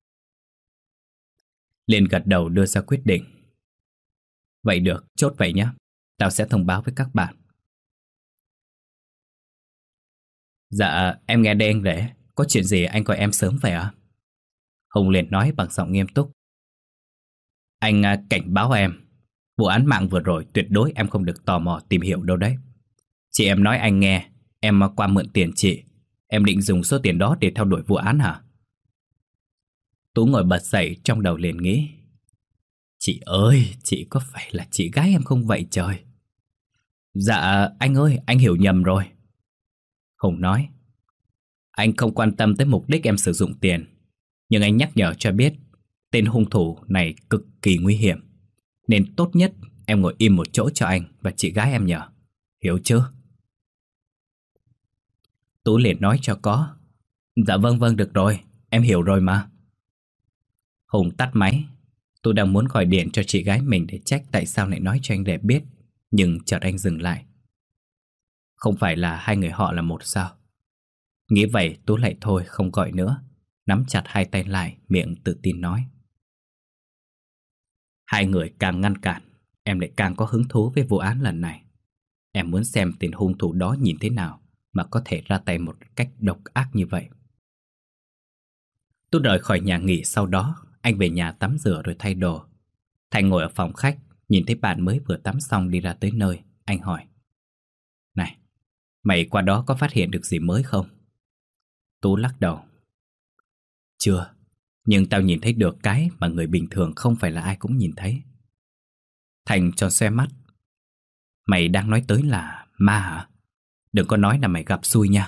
Liên gật đầu đưa ra quyết định: Vậy được, chốt vậy nhé. Tao sẽ thông báo với các bạn. Dạ, em nghe đây anh Rể. Có chuyện gì anh gọi em sớm vậy ạ? Hùng liền nói bằng giọng nghiêm túc: Anh cảnh báo em, vụ án mạng vừa rồi tuyệt đối em không được tò mò tìm hiểu đâu đấy. Chị em nói anh nghe, em qua mượn tiền chị. Em định dùng số tiền đó để theo đuổi vụ án hả? Tú ngồi bật dậy, trong đầu liền nghĩ: Chị ơi, chị có phải là chị gái em không vậy trời? Dạ anh ơi, anh hiểu nhầm rồi. Hùng nói, anh không quan tâm tới mục đích em sử dụng tiền, nhưng anh nhắc nhở cho biết tên hung thủ này cực kỳ nguy hiểm, nên tốt nhất em ngồi im một chỗ cho anh và chị gái em nhờ. Hiểu chưa? Tú liền nói cho có. Dạ vâng vâng được rồi, em hiểu rồi mà. Hùng tắt máy. Tú đang muốn gọi điện cho chị gái mình để trách tại sao lại nói cho anh đẹp biết, nhưng chợt anh dừng lại. Không phải là hai người họ là một sao? Nghĩ vậy Tú lại thôi không gọi nữa, nắm chặt hai tay lại, miệng tự tin nói. Hai người càng ngăn cản, em lại càng có hứng thú với vụ án lần này. Em muốn xem tên hung thủ đó nhìn thế nào mà có thể ra tay một cách độc ác như vậy. Tú rời khỏi nhà nghỉ sau đó, anh về nhà tắm rửa rồi thay đồ. Thành ngồi ở phòng khách, nhìn thấy bạn mới vừa tắm xong đi ra tới nơi. Anh hỏi, này, mày qua đó có phát hiện được gì mới không? Tú lắc đầu. Chưa, nhưng tao nhìn thấy được cái mà người bình thường không phải là ai cũng nhìn thấy. Thành tròn xoe mắt. Mày đang nói tới là ma hả? Đừng có nói là mày gặp xui nha.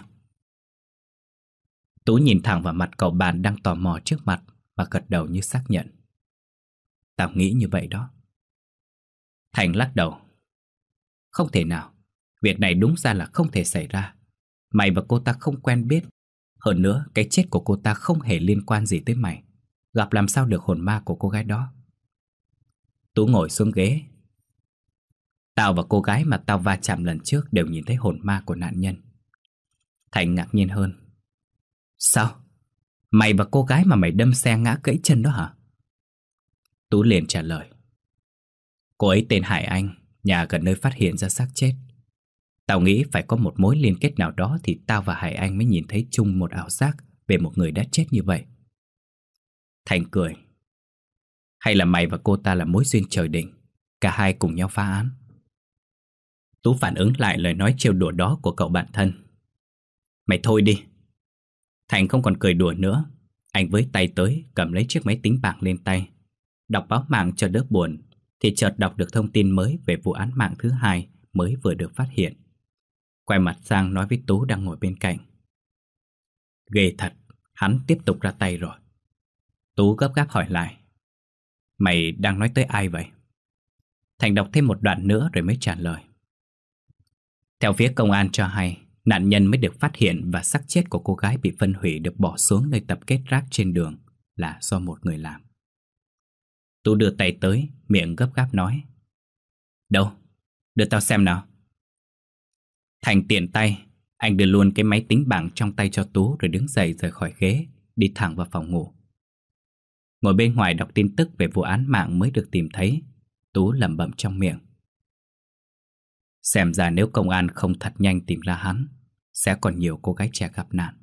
Tú nhìn thẳng vào mặt cậu bạn đang tò mò trước mặt và gật đầu như xác nhận. Tao nghĩ như vậy đó. Thành lắc đầu. Không thể nào, việc này đúng ra là không thể xảy ra. Mày và cô ta không quen biết. Hơn nữa, cái chết của cô ta không hề liên quan gì tới mày. Gặp làm sao được hồn ma của cô gái đó? Tú ngồi xuống ghế. Tao và cô gái mà tao va chạm lần trước đều nhìn thấy hồn ma của nạn nhân. Thành ngạc nhiên hơn. Sao? Mày và cô gái mà mày đâm xe ngã gãy chân đó hả? Tú liền trả lời. Cô ấy tên Hải Anh, nhà gần nơi phát hiện ra xác chết. Tao nghĩ phải có một mối liên kết nào đó thì tao và Hải Anh mới nhìn thấy chung một ảo giác về một người đã chết như vậy. Thành cười. Hay là mày và cô ta là mối duyên trời định, cả hai cùng nhau phá án? Tú phản ứng lại lời nói trêu đùa đó của cậu bạn thân. Mày thôi đi. Thành không còn cười đùa nữa. Anh với tay tới cầm lấy chiếc máy tính bảng lên tay, đọc báo mạng cho đỡ buồn, thì chợt đọc được thông tin mới về vụ án mạng thứ hai mới vừa được phát hiện. Quay mặt sang nói với Tú đang ngồi bên cạnh. Ghê thật, hắn tiếp tục ra tay rồi. Tú gấp gáp hỏi lại. Mày đang nói tới ai vậy? Thành đọc thêm một đoạn nữa rồi mới trả lời. Theo phía công an cho hay, nạn nhân mới được phát hiện và xác chết của cô gái bị phân hủy được bỏ xuống nơi tập kết rác trên đường là do một người làm. Tú đưa tay tới, miệng gấp gáp nói. Đâu? Đưa tao xem nào. Thành tiện tay, anh đưa luôn cái máy tính bảng trong tay cho Tú rồi đứng dậy rời khỏi ghế, đi thẳng vào phòng ngủ. Ngồi bên ngoài đọc tin tức về vụ án mạng mới được tìm thấy, Tú lẩm bẩm trong miệng. Xem ra nếu công an không thật nhanh tìm ra hắn, sẽ còn nhiều cô gái trẻ gặp nạn.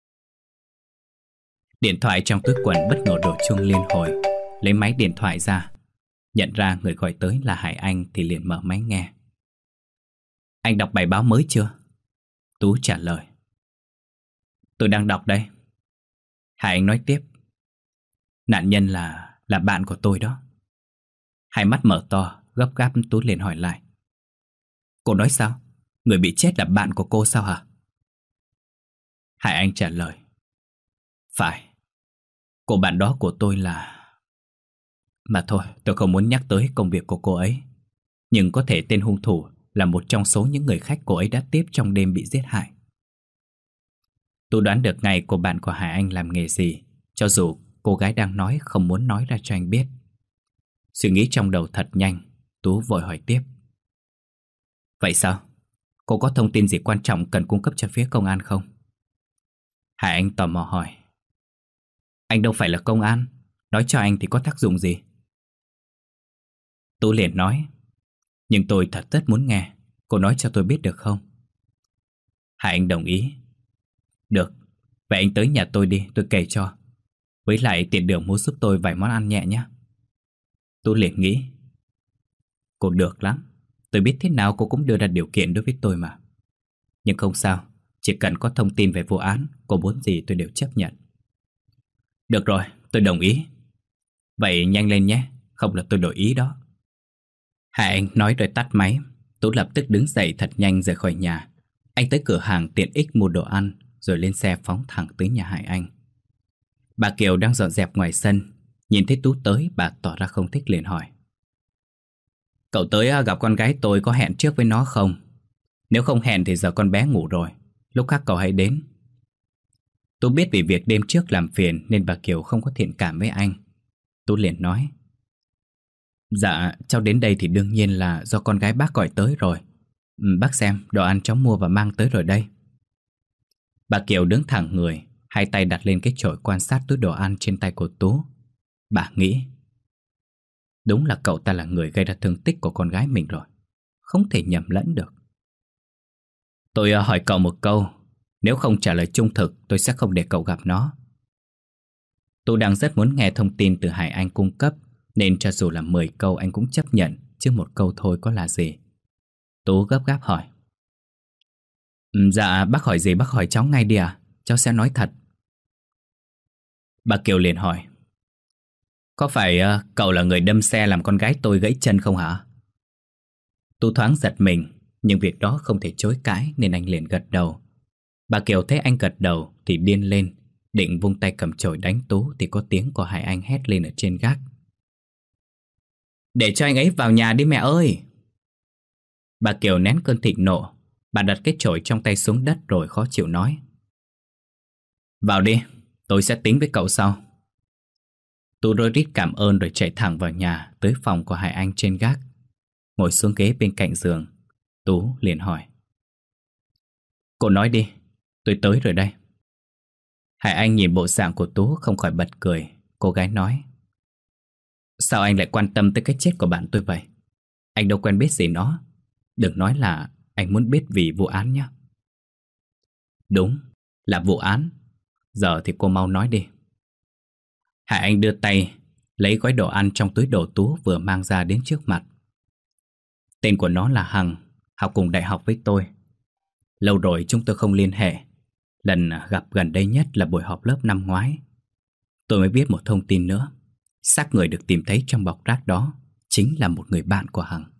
Điện thoại trong túi quần bất ngờ đổ chuông liên hồi. Lấy máy điện thoại ra, nhận ra người gọi tới là Hải Anh thì liền mở máy nghe. Anh đọc bài báo mới chưa? Tú trả lời. Tôi đang đọc đây. Hải Anh nói tiếp. Nạn nhân là là bạn của tôi đó. Hai mắt mở to, gấp gáp. Tú liền hỏi lại. Cô nói sao? Người bị chết là bạn của cô sao hả? Hải Anh trả lời. Phải. Cô bạn đó của tôi là... Mà thôi, tôi không muốn nhắc tới công việc của cô ấy. Nhưng có thể tên hung thủ là một trong số những người khách cô ấy đã tiếp trong đêm bị giết hại. Tôi đoán được ngay cô bạn của Hải Anh làm nghề gì, cho dù cô gái đang nói không muốn nói ra cho anh biết. Suy nghĩ trong đầu thật nhanh, Tú vội hỏi tiếp. Vậy sao? Cô có thông tin gì quan trọng cần cung cấp cho phía công an không? Hải Anh tò mò hỏi. Anh đâu phải là công an, nói cho anh thì có tác dụng gì? Tú liền nói. Nhưng tôi thật rất muốn nghe, cô nói cho tôi biết được không? Hải Anh đồng ý. Được, vậy anh tới nhà tôi đi, tôi kể cho. Với lại tiện đường mua giúp tôi vài món ăn nhẹ nhé. Tú liền nghĩ. Cô được lắm, tôi biết thế nào cô cũng đưa ra điều kiện đối với tôi mà. Nhưng không sao, chỉ cần có thông tin về vụ án, cô muốn gì tôi đều chấp nhận. Được rồi, tôi đồng ý. Vậy nhanh lên nhé, không là tôi đổi ý đó. Hải Anh nói rồi tắt máy. Tú lập tức đứng dậy thật nhanh rời khỏi nhà. Anh tới cửa hàng tiện ích mua đồ ăn, rồi lên xe phóng thẳng tới nhà Hải Anh. Bà Kiều đang dọn dẹp ngoài sân, nhìn thấy Tú tới, bà tỏ ra không thích liền hỏi: Cậu tới gặp con gái tôi có hẹn trước với nó không? Nếu không hẹn thì giờ con bé ngủ rồi, lúc khác cậu hãy đến. Tú biết vì việc đêm trước làm phiền nên bà Kiều không có thiện cảm với anh. Tú liền nói: Dạ, cháu đến đây thì đương nhiên là do con gái bác gọi tới rồi. ừ, Bác xem, đồ ăn cháu mua và mang tới rồi đây. Bà Kiều đứng thẳng người, hai tay đặt lên cái chổi quan sát túi đồ ăn trên tay của Tú. Bà nghĩ: Đúng là cậu ta là người gây ra thương tích của con gái mình rồi, không thể nhầm lẫn được. Tôi hỏi cậu một câu, nếu không trả lời trung thực tôi sẽ không để cậu gặp nó. Tú đang rất muốn nghe thông tin từ Hải Anh cung cấp, nên cho dù là mười câu anh cũng chấp nhận, chứ một câu thôi có là gì. Tú gấp gáp hỏi: Dạ, bác hỏi gì bác hỏi cháu ngay đi à, cháu sẽ nói thật. Bà Kiều liền hỏi: Có phải uh, cậu là người đâm xe làm con gái tôi gãy chân không hả? Tú thoáng giật mình, nhưng việc đó không thể chối cãi nên anh liền gật đầu. Bà Kiều thấy anh gật đầu thì điên lên, định vung tay cầm chổi đánh Tú thì có tiếng của Hải Anh hét lên ở trên gác: Để cho anh ấy vào nhà đi mẹ ơi! Bà Kiều nén cơn thịnh nộ, bà đặt cái chổi trong tay xuống đất rồi khó chịu nói: Vào đi, tôi sẽ tính với cậu sau. Tú rối rít cảm ơn rồi chạy thẳng vào nhà, tới phòng của Hải Anh trên gác. Ngồi xuống ghế bên cạnh giường, Tú liền hỏi: Cô nói đi, tôi tới rồi đây. Hải Anh nhìn bộ dạng của Tú không khỏi bật cười. Cô gái nói: Sao anh lại quan tâm tới cái chết của bạn tôi vậy? Anh đâu quen biết gì nó. Đừng nói là anh muốn biết vì vụ án nhé. Đúng, là vụ án. Giờ thì cô mau nói đi. Hải Anh đưa tay lấy gói đồ ăn trong túi đồ Tú vừa mang ra đến trước mặt. Tên của nó là Hằng, học cùng đại học với tôi. Lâu rồi chúng tôi không liên hệ. Lần gặp gần đây nhất là buổi họp lớp năm ngoái. Tôi mới biết một thông tin nữa. Xác người được tìm thấy trong bọc rác đó chính là một người bạn của Hằng.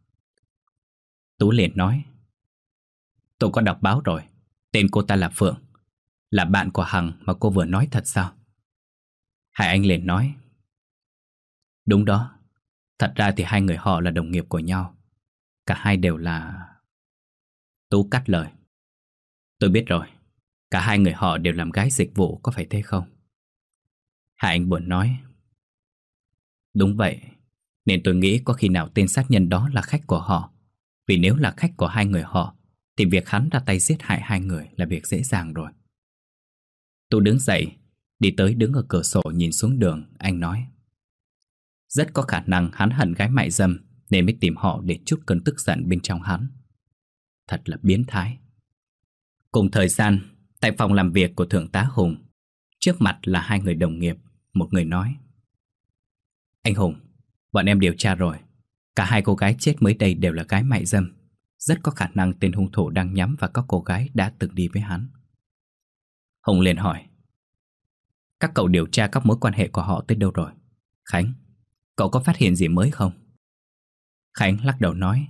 Tú liền nói: Tôi có đọc báo rồi. Tên cô ta là Phượng, là bạn của Hằng mà cô vừa nói thật sao? Hải Anh liền nói: Đúng đó. Thật ra thì hai người họ là đồng nghiệp của nhau. Cả hai đều là... Tú cắt lời: Tôi biết rồi. Cả hai người họ đều làm gái dịch vụ, có phải thế không? Hải Anh buồn nói: Đúng vậy. Nên tôi nghĩ có khi nào tên sát nhân đó là khách của họ. Vì nếu là khách của hai người họ thì việc hắn ra tay giết hại hai người là việc dễ dàng rồi. Tú đứng dậy, đi tới đứng ở cửa sổ nhìn xuống đường. Anh nói: Rất có khả năng hắn hận gái mại dâm nên mới tìm họ để trút cơn tức giận bên trong hắn. Thật là biến thái. Cùng thời gian, tại phòng làm việc của Thượng tá Hùng, trước mặt là hai người đồng nghiệp. Một người nói: Anh Hùng, bọn em điều tra rồi. Cả hai cô gái chết mới đây đều là gái mại dâm. Rất có khả năng tên hung thủ đang nhắm vào các cô gái đã từng đi với hắn. Hùng liền hỏi: Các cậu điều tra các mối quan hệ của họ tới đâu rồi? Khánh, cậu có phát hiện gì mới không? Khánh lắc đầu nói: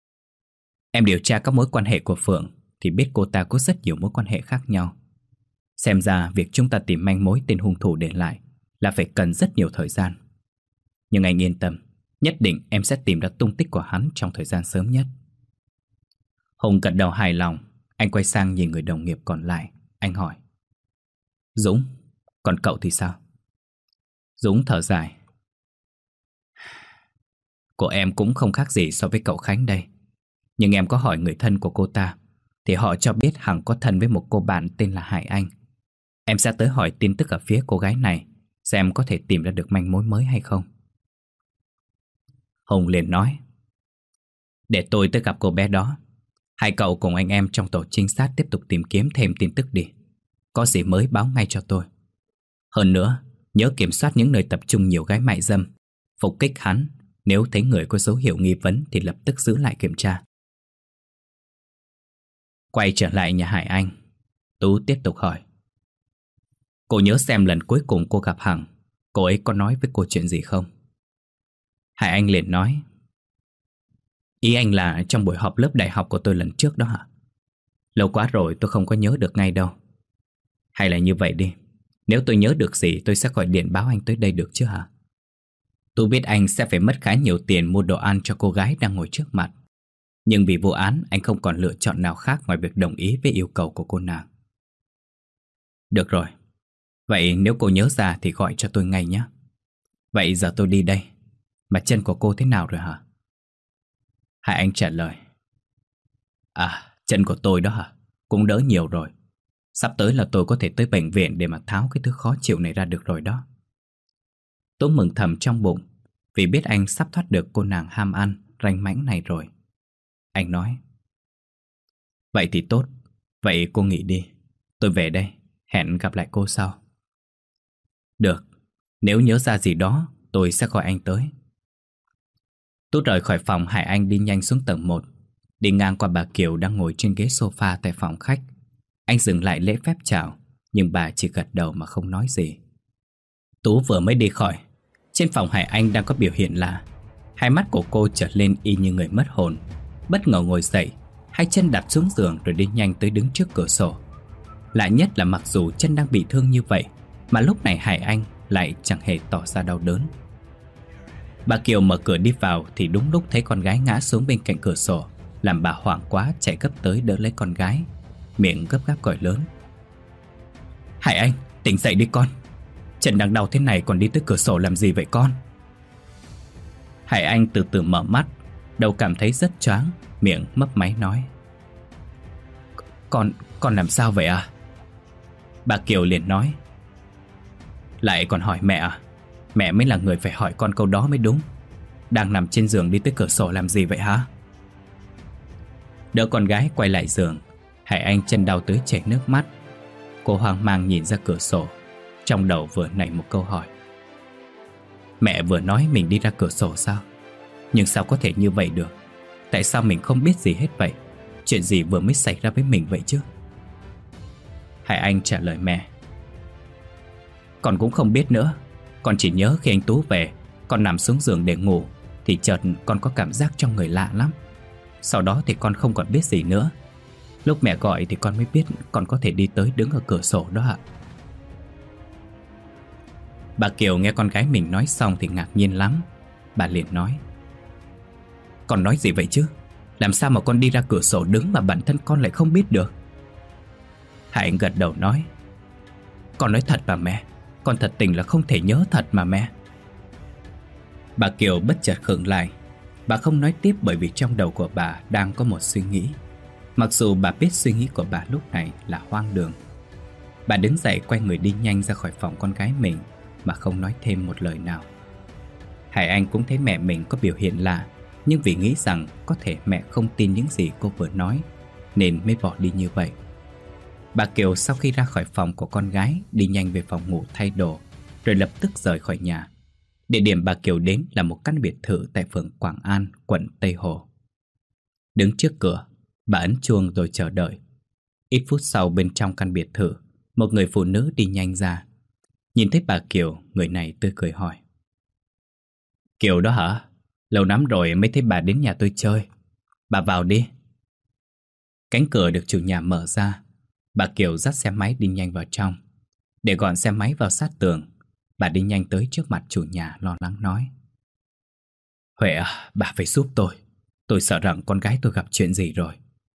Em điều tra các mối quan hệ của Phượng thì biết cô ta có rất nhiều mối quan hệ khác nhau. Xem ra việc chúng ta tìm manh mối tên hung thủ để lại là phải cần rất nhiều thời gian. Nhưng anh yên tâm, nhất định em sẽ tìm ra tung tích của hắn trong thời gian sớm nhất. Hùng gật đầu hài lòng. Anh quay sang nhìn người đồng nghiệp còn lại. Anh hỏi: Dũng, còn cậu thì sao? Dũng thở dài: Cô em cũng không khác gì so với cậu Khánh đây. Nhưng em có hỏi người thân của cô ta thì họ cho biết Hằng có thân với một cô bạn tên là Hải Anh. Em sẽ tới hỏi tin tức ở phía cô gái này, xem có thể tìm ra được manh mối mới hay không. Hùng liền nói: Để tôi tới gặp cô bé đó. Hai cậu cùng anh em trong tổ trinh sát tiếp tục tìm kiếm thêm tin tức đi. Có gì mới báo ngay cho tôi. Hơn nữa, nhớ kiểm soát những nơi tập trung nhiều gái mại dâm. Phục kích hắn. Nếu thấy người có dấu hiệu nghi vấn thì lập tức giữ lại kiểm tra. Quay trở lại nhà Hải Anh, Tú tiếp tục hỏi: Cô nhớ xem lần cuối cùng cô gặp Hằng, cô ấy có nói với cô chuyện gì không? Hải Anh liền nói: Ý anh là trong buổi họp lớp đại học của tôi lần trước đó hả? Lâu quá rồi tôi không có nhớ được ngay đâu. Hay là như vậy đi, nếu tôi nhớ được gì tôi sẽ gọi điện báo anh tới đây được chứ hả? Tôi biết anh sẽ phải mất khá nhiều tiền mua đồ ăn cho cô gái đang ngồi trước mặt, nhưng vì vô án anh không còn lựa chọn nào khác ngoài việc đồng ý với yêu cầu của cô nàng. Được rồi, vậy nếu cô nhớ ra thì gọi cho tôi ngay nhé. Vậy giờ tôi đi đây. Mà chân của cô thế nào rồi hả? Hải Anh trả lời. À, chân của tôi đó hả? Cũng đỡ nhiều rồi. Sắp tới là tôi có thể tới bệnh viện để mà tháo cái thứ khó chịu này ra được rồi đó. Tú mừng thầm trong bụng vì biết anh sắp thoát được cô nàng ham ăn, ranh mãnh này rồi. Anh nói. Vậy thì tốt. Vậy cô nghỉ đi. Tôi về đây. Hẹn gặp lại cô sau. Được. Nếu nhớ ra gì đó tôi sẽ gọi anh tới. Tú rời khỏi phòng. Hải Anh đi nhanh xuống tầng một. Đi ngang qua bà Kiều đang ngồi trên ghế sofa tại phòng khách. Anh dừng lại lễ phép chào, nhưng bà chỉ gật đầu mà không nói gì. Tú vừa mới đi khỏi, trên phòng Hải Anh đang có biểu hiện lạ. Hai mắt của cô trở lên y như người mất hồn, bất ngờ ngồi dậy, hai chân đạp xuống giường rồi đi nhanh tới đứng trước cửa sổ. Lạ nhất là mặc dù chân đang bị thương như vậy mà lúc này Hải Anh lại chẳng hề tỏ ra đau đớn. Bà Kiều mở cửa đi vào thì đúng lúc thấy con gái ngã xuống bên cạnh cửa sổ, làm bà hoảng quá chạy gấp tới đỡ lấy con gái, miệng gấp gáp gọi lớn. Hải Anh, tỉnh dậy đi con. Chân đang đau thế này còn đi tới cửa sổ làm gì vậy con? Hải Anh từ từ mở mắt, đầu cảm thấy rất choáng, miệng mấp máy nói. Con, con làm sao vậy à? Bà Kiều liền nói. Lại còn hỏi mẹ à? Mẹ mới là người phải hỏi con câu đó mới đúng. Đang nằm trên giường đi tới cửa sổ làm gì vậy hả? Đỡ con gái quay lại giường, Hải Anh chân đau tới chảy nước mắt. Cô hoang mang nhìn ra cửa sổ, trong đầu vừa nảy một câu hỏi. Mẹ vừa nói mình đi ra cửa sổ sao? Nhưng sao có thể như vậy được? Tại sao mình không biết gì hết vậy? Chuyện gì vừa mới xảy ra với mình vậy chứ? Hải Anh trả lời mẹ. Con cũng không biết nữa. Con chỉ nhớ khi anh Tú về, con nằm xuống giường để ngủ thì chợt con có cảm giác trong người lạ lắm. Sau đó thì con không còn biết gì nữa. Lúc mẹ gọi thì con mới biết con có thể đi tới đứng ở cửa sổ đó ạ. Bà Kiều nghe con gái mình nói xong thì ngạc nhiên lắm. Bà liền nói. Con nói gì vậy chứ? Làm sao mà con đi ra cửa sổ đứng mà bản thân con lại không biết được? Hải Anh gật đầu nói. Con nói thật mà mẹ. Con thật tình là không thể nhớ thật mà mẹ. Bà Kiều bất chợt khựng lại. Bà không nói tiếp bởi vì trong đầu của bà đang có một suy nghĩ. Mặc dù bà biết suy nghĩ của bà lúc này là hoang đường. Bà đứng dậy quay người đi nhanh ra khỏi phòng con gái mình mà không nói thêm một lời nào. Hải Anh cũng thấy mẹ mình có biểu hiện lạ, nhưng vì nghĩ rằng có thể mẹ không tin những gì cô vừa nói nên mới bỏ đi như vậy. Bà Kiều sau khi ra khỏi phòng của con gái đi nhanh về phòng ngủ thay đồ, rồi lập tức rời khỏi nhà. Địa điểm bà Kiều đến là một căn biệt thự tại phường Quảng An, quận Tây Hồ. Đứng trước cửa, bà ấn chuông rồi chờ đợi. Ít phút sau bên trong căn biệt thự, một người phụ nữ đi nhanh ra. Nhìn thấy bà Kiều, người này tươi cười hỏi. Kiều đó hả? Lâu lắm rồi mới thấy bà đến nhà tôi chơi. Bà vào đi. Cánh cửa được chủ nhà mở ra. Bà Kiều dắt xe máy đi nhanh vào trong. Để gọn xe máy vào sát tường, bà đi nhanh tới trước mặt chủ nhà lo lắng nói. Huệ à, bà phải giúp tôi. Tôi sợ rằng con gái tôi gặp chuyện gì rồi.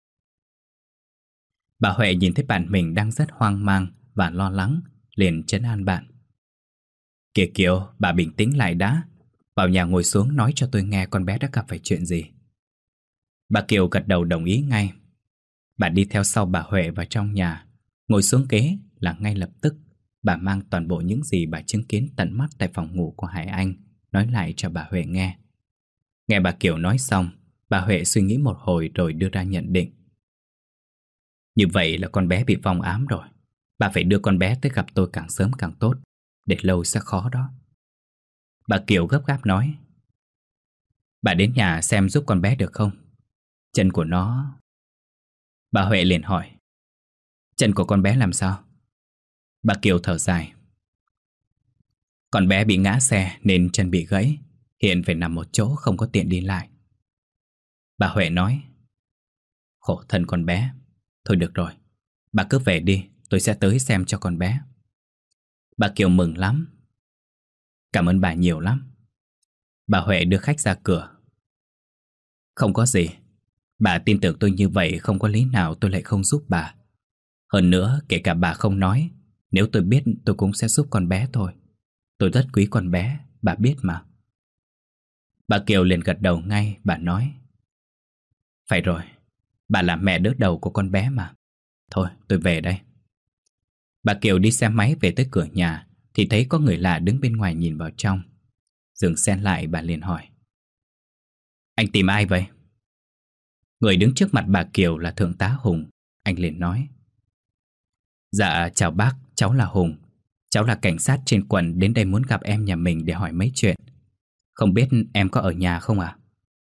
Bà Huệ nhìn thấy bạn mình đang rất hoang mang và lo lắng, liền trấn an bạn. Kìa Kiều, bà bình tĩnh lại đã. Vào nhà ngồi xuống nói cho tôi nghe con bé đã gặp phải chuyện gì. Bà Kiều gật đầu đồng ý ngay. Bà đi theo sau bà Huệ vào trong nhà. Ngồi xuống ghế là ngay lập tức bà mang toàn bộ những gì bà chứng kiến tận mắt tại phòng ngủ của Hải Anh nói lại cho bà Huệ nghe. Nghe bà Kiều nói xong, bà Huệ suy nghĩ một hồi rồi đưa ra nhận định. Như vậy là con bé bị vong ám rồi. Bà phải đưa con bé tới gặp tôi càng sớm càng tốt. Để lâu sẽ khó đó. Bà Kiều gấp gáp nói. Bà đến nhà xem giúp con bé được không? Chân của nó... Bà Huệ liền hỏi. Chân của con bé làm sao? Bà Kiều thở dài. Con bé bị ngã xe nên chân bị gãy. Hiện phải nằm một chỗ không có tiện đi lại. Bà Huệ nói: Khổ thân con bé. Thôi được rồi, bà cứ về đi, tôi sẽ tới xem cho con bé. Bà Kiều mừng lắm. Cảm ơn bà nhiều lắm. Bà Huệ đưa khách ra cửa. Không có gì. Bà tin tưởng tôi như vậy, không có lý nào tôi lại không giúp bà. Hơn nữa, kể cả bà không nói, nếu tôi biết tôi cũng sẽ giúp con bé thôi. Tôi rất quý con bé, bà biết mà. Bà Kiều liền gật đầu ngay. Bà nói: Phải rồi, bà là mẹ đỡ đầu của con bé mà. Thôi tôi về đây. Bà Kiều đi xe máy về tới cửa nhà thì thấy có người lạ đứng bên ngoài nhìn vào trong. Dừng xe lại, bà liền hỏi: Anh tìm ai vậy? Người đứng trước mặt bà Kiều là Thượng tá Hùng. Anh liền nói: Dạ chào bác, cháu là Hùng. Cháu là cảnh sát trên quận, đến đây muốn gặp em nhà mình để hỏi mấy chuyện. Không biết em có ở nhà không ạ?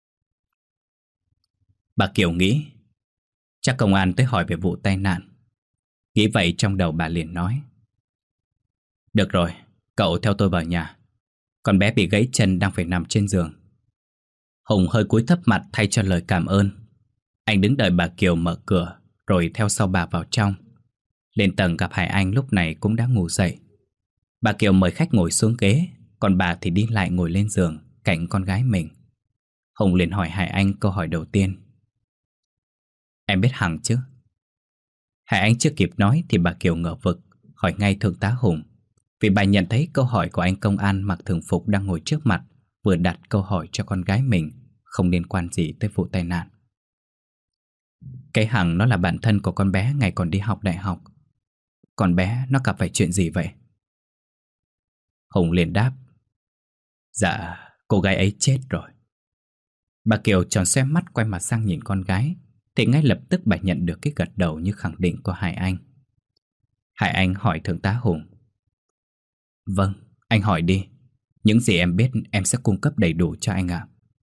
Bà Kiều nghĩ chắc công an tới hỏi về vụ tai nạn. Nghĩ vậy trong đầu bà liền nói: Được rồi, cậu theo tôi vào nhà. Con bé bị gãy chân đang phải nằm trên giường. Hùng hơi cúi thấp mặt thay cho lời cảm ơn. Anh đứng đợi bà Kiều mở cửa, rồi theo sau bà vào trong. Lên tầng gặp Hải Anh lúc này cũng đã ngủ dậy. Bà Kiều mời khách ngồi xuống ghế, còn bà thì đi lại ngồi lên giường cạnh con gái mình. Hùng liền hỏi Hải Anh câu hỏi đầu tiên: Em biết Hằng chứ? Hải Anh chưa kịp nói thì bà Kiều ngờ vực hỏi ngay Thượng tá Hùng, vì bà nhận thấy câu hỏi của anh công an mặc thường phục đang ngồi trước mặt vừa đặt câu hỏi cho con gái mình, không liên quan gì tới vụ tai nạn. Cái Hằng nó là bạn thân của con bé ngày còn đi học đại học. Con bé nó gặp phải chuyện gì vậy? Hùng liền đáp: Dạ, cô gái ấy chết rồi. Bà Kiều tròn xoe mắt quay mặt sang nhìn con gái, thì ngay lập tức bà nhận được cái gật đầu như khẳng định của Hải Anh. Hải Anh hỏi Thượng tá Hùng: Vâng, anh hỏi đi. Những gì em biết em sẽ cung cấp đầy đủ cho anh ạ.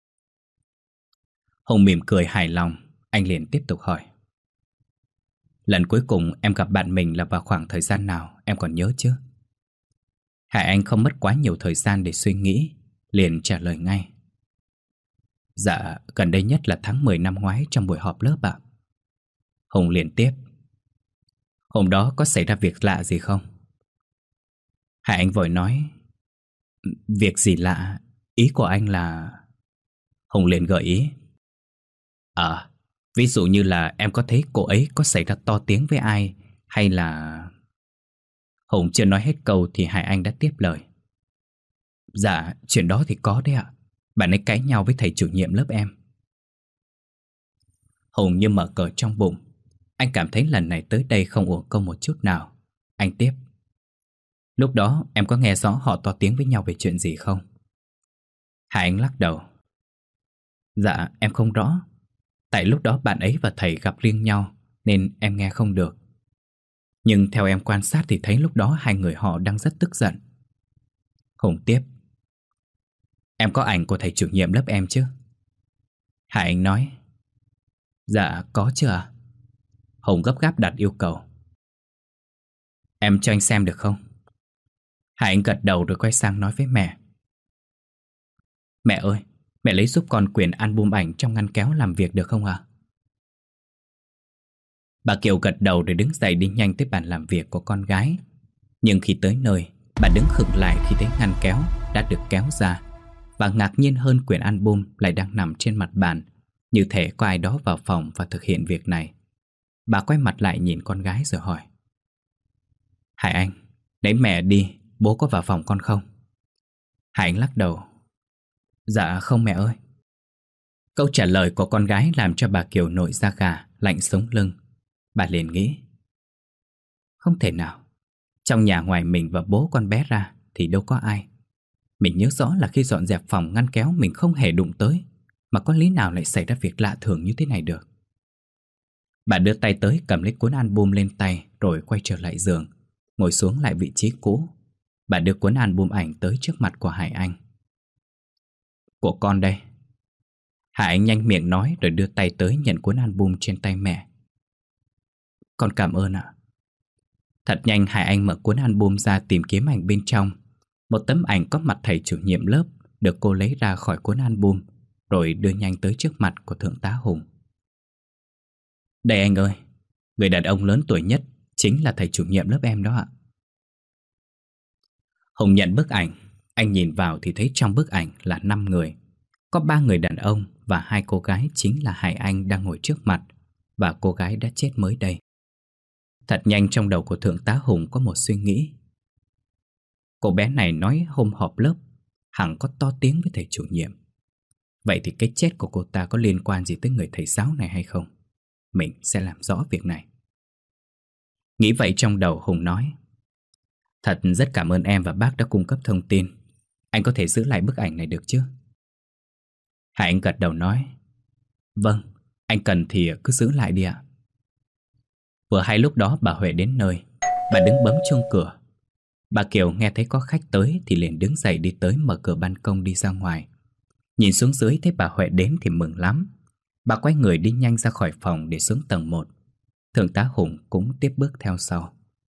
Hùng mỉm cười hài lòng. Anh liền tiếp tục hỏi: Lần cuối cùng em gặp bạn mình là vào khoảng thời gian nào, em còn nhớ chứ? Hải Anh không mất quá nhiều thời gian để suy nghĩ, liền trả lời ngay: Dạ, gần đây nhất là tháng mười năm ngoái trong buổi họp lớp ạ. Hùng liền tiếp: Hôm đó có xảy ra việc lạ gì không? Hải Anh vội nói: Việc gì lạ? Ý của anh là... Hùng liền gợi ý: À, ví dụ như là em có thấy cô ấy có xảy ra to tiếng với ai, hay là... Hùng chưa nói hết câu thì Hải Anh đã tiếp lời: Dạ, chuyện đó thì có đấy ạ. Bạn ấy cãi nhau với thầy chủ nhiệm lớp em. Hùng như mở cờ trong bụng. Anh cảm thấy lần này tới đây không uổng công một chút nào. Anh tiếp: Lúc đó em có nghe rõ họ to tiếng với nhau về chuyện gì không? Hải Anh lắc đầu: Dạ, em không rõ. Tại lúc đó bạn ấy và thầy gặp riêng nhau nên em nghe không được. Nhưng theo em quan sát thì thấy lúc đó hai người họ đang rất tức giận. Hùng tiếp: Em có ảnh của thầy chủ nhiệm lớp em chứ? Hải Anh nói: Dạ, có chứ ạ. Hùng gấp gáp đặt yêu cầu: Em cho anh xem được không? Hải Anh gật đầu rồi quay sang nói với mẹ: Mẹ ơi, mẹ lấy giúp con quyển album ảnh trong ngăn kéo làm việc được không ạ? Bà Kiều gật đầu rồi đứng dậy đi nhanh tới bàn làm việc của con gái. Nhưng khi tới nơi, bà đứng khựng lại khi thấy ngăn kéo đã được kéo ra. Và ngạc nhiên hơn, quyển album lại đang nằm trên mặt bàn, như thể có ai đó vào phòng và thực hiện việc này. Bà quay mặt lại nhìn con gái rồi hỏi: Hải Anh, nãy mẹ đi, bố có vào phòng con không? Hải Anh lắc đầu: Dạ không mẹ ơi. Câu trả lời của con gái làm cho bà Kiều nổi da gà, lạnh sống lưng. Bà liền nghĩ: Không thể nào. Trong nhà ngoài mình và bố con bé ra thì đâu có ai. Mình nhớ rõ là khi dọn dẹp phòng, ngăn kéo mình không hề đụng tới, mà có lý nào lại xảy ra việc lạ thường như thế này được. Bà đưa tay tới cầm lấy cuốn album lên tay, rồi quay trở lại giường, ngồi xuống lại vị trí cũ. Bà đưa cuốn album ảnh tới trước mặt của Hải Anh. Của con đây. Hải Anh nhanh miệng nói rồi đưa tay tới nhận cuốn album trên tay mẹ. Con cảm ơn ạ. Thật nhanh Hải Anh mở cuốn album ra tìm kiếm ảnh bên trong. Một tấm ảnh có mặt thầy chủ nhiệm lớp được cô lấy ra khỏi cuốn album, rồi đưa nhanh tới trước mặt của Thượng tá Hùng. Đây anh ơi, người đàn ông lớn tuổi nhất chính là thầy chủ nhiệm lớp em đó ạ. Hùng nhận bức ảnh. Anh nhìn vào thì thấy trong bức ảnh là năm người. Có ba người đàn ông và hai cô gái chính là Hải Anh đang ngồi trước mặt và cô gái đã chết mới đây. Thật nhanh trong đầu của Thượng tá Hùng có một suy nghĩ. Cô bé này nói hôm họp lớp hẳn có to tiếng với thầy chủ nhiệm. Vậy thì cái chết của cô ta có liên quan gì tới người thầy giáo này hay không? Mình sẽ làm rõ việc này. Nghĩ vậy trong đầu, Hùng nói: Thật rất cảm ơn em và bác đã cung cấp thông tin. Anh có thể giữ lại bức ảnh này được chứ? Hải Anh gật đầu nói: Vâng, anh cần thì cứ giữ lại đi ạ. Vừa hay lúc đó bà Huệ đến nơi. Bà đứng bấm chuông cửa. Bà Kiều nghe thấy có khách tới thì liền đứng dậy đi tới mở cửa ban công đi ra ngoài. Nhìn xuống dưới thấy bà Huệ đến thì mừng lắm. Bà quay người đi nhanh ra khỏi phòng để xuống tầng một. Thượng tá Hùng cũng tiếp bước theo sau.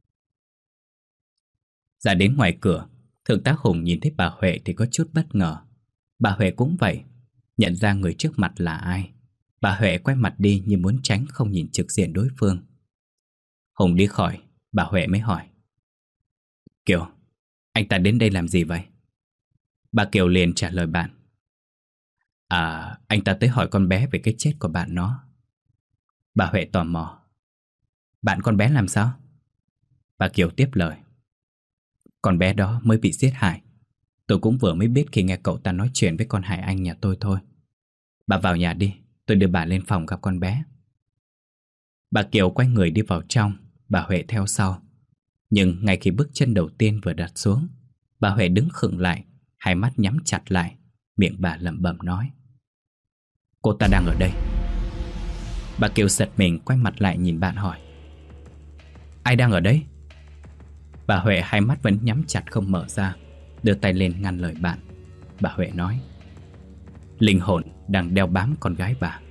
Ra đến ngoài cửa, Thượng tá Hùng nhìn thấy bà Huệ thì có chút bất ngờ. Bà Huệ cũng vậy, nhận ra người trước mặt là ai. Bà Huệ quay mặt đi như muốn tránh không nhìn trực diện đối phương. Hùng đi khỏi, bà Huệ mới hỏi: Kiều, anh ta đến đây làm gì vậy? Bà Kiều liền trả lời bạn: À, anh ta tới hỏi con bé về cái chết của bạn nó. Bà Huệ tò mò: Bạn con bé làm sao? Bà Kiều tiếp lời: Con bé đó mới bị giết hại. Tôi cũng vừa mới biết khi nghe cậu ta nói chuyện với con Hải Anh nhà tôi thôi. Bà vào nhà đi, tôi đưa bà lên phòng gặp con bé. Bà Kiều quay người đi vào trong, bà Huệ theo sau. Nhưng ngay khi bước chân đầu tiên vừa đặt xuống, bà Huệ đứng khựng lại, hai mắt nhắm chặt lại, miệng bà lẩm bẩm nói: Cô ta đang ở đây. Bà Kiều giật mình quay mặt lại nhìn bạn hỏi: Ai đang ở đấy? Bà Huệ hai mắt vẫn nhắm chặt không mở ra, đưa tay lên ngăn lời bạn. Bà Huệ nói: Linh hồn đang đeo bám con gái bà.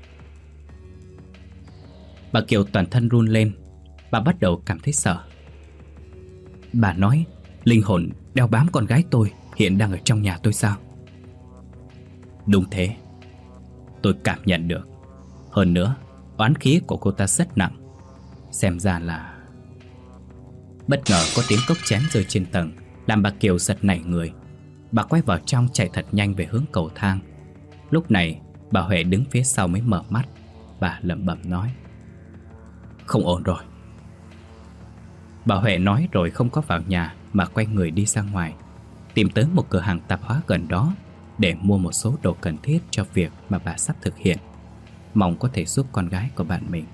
Bà Kiều toàn thân run lên. Bà bắt đầu cảm thấy sợ. Bà nói linh hồn đeo bám con gái tôi hiện đang ở trong nhà tôi sao? Đúng thế, tôi cảm nhận được. Hơn nữa, oán khí của cô ta rất nặng. Xem ra là... Bất ngờ có tiếng cốc chén rơi trên tầng, làm bà Kiều giật nảy người. Bà quay vào trong chạy thật nhanh về hướng cầu thang. Lúc này bà Huệ đứng phía sau mới mở mắt. Bà lẩm bẩm nói: Không ổn rồi. Bà Huệ nói rồi không có vào nhà mà quay người đi ra ngoài, tìm tới một cửa hàng tạp hóa gần đó để mua một số đồ cần thiết cho việc mà bà sắp thực hiện, mong có thể giúp con gái của bạn mình.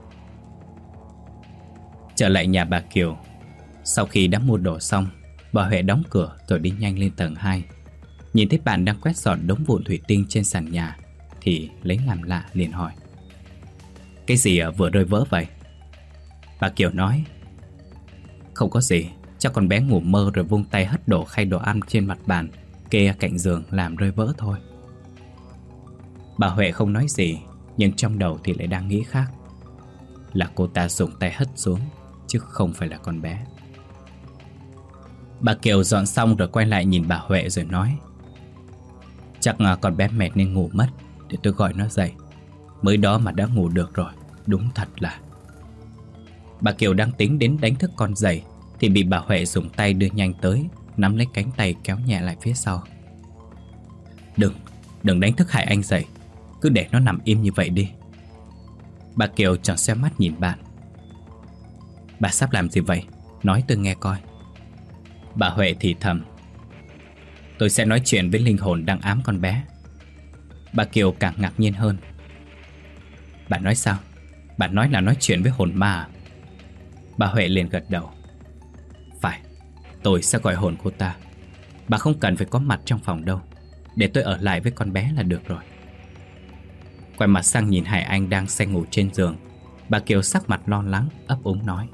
Trở lại nhà bà Kiều, sau khi đã mua đồ xong, bà Huệ đóng cửa rồi đi nhanh lên tầng hai. Nhìn thấy bạn đang quét dọn đống vụn thủy tinh trên sàn nhà thì lấy làm lạ liền hỏi: Cái gì vừa rơi vỡ vậy? Bà Kiều nói: Không có gì, chắc con bé ngủ mơ rồi vung tay hất đổ khay đồ ăn trên mặt bàn kê cạnh giường làm rơi vỡ thôi. Bà Huệ không nói gì, nhưng trong đầu thì lại đang nghĩ khác. Là cô ta dùng tay hất xuống, chứ không phải là con bé. Bà Kiều dọn xong rồi quay lại nhìn bà Huệ rồi nói: Chắc là con bé mệt nên ngủ mất, để tôi gọi nó dậy. Mới đó mà đã ngủ được rồi, đúng thật là... Bà Kiều đang tính đến đánh thức con dậy thì bị bà Huệ dùng tay đưa nhanh tới, nắm lấy cánh tay kéo nhẹ lại phía sau. Đừng, đừng đánh thức Hải Anh dậy, cứ để nó nằm im như vậy đi. Bà Kiều tròn xoe mắt nhìn bạn. Bà sắp làm gì vậy? Nói tôi nghe coi. Bà Huệ thì thầm: Tôi sẽ nói chuyện với linh hồn đang ám con bé. Bà Kiều càng ngạc nhiên hơn. Bạn nói sao? Bạn nói là nói chuyện với hồn ma à? Bà Huệ liền gật đầu. Phải, tôi sẽ gọi hồn cô ta. Bà không cần phải có mặt trong phòng đâu, để tôi ở lại với con bé là được rồi. Quay mặt sang nhìn Hải Anh đang say ngủ trên giường, bà Kiều sắc mặt lo lắng ấp úng nói: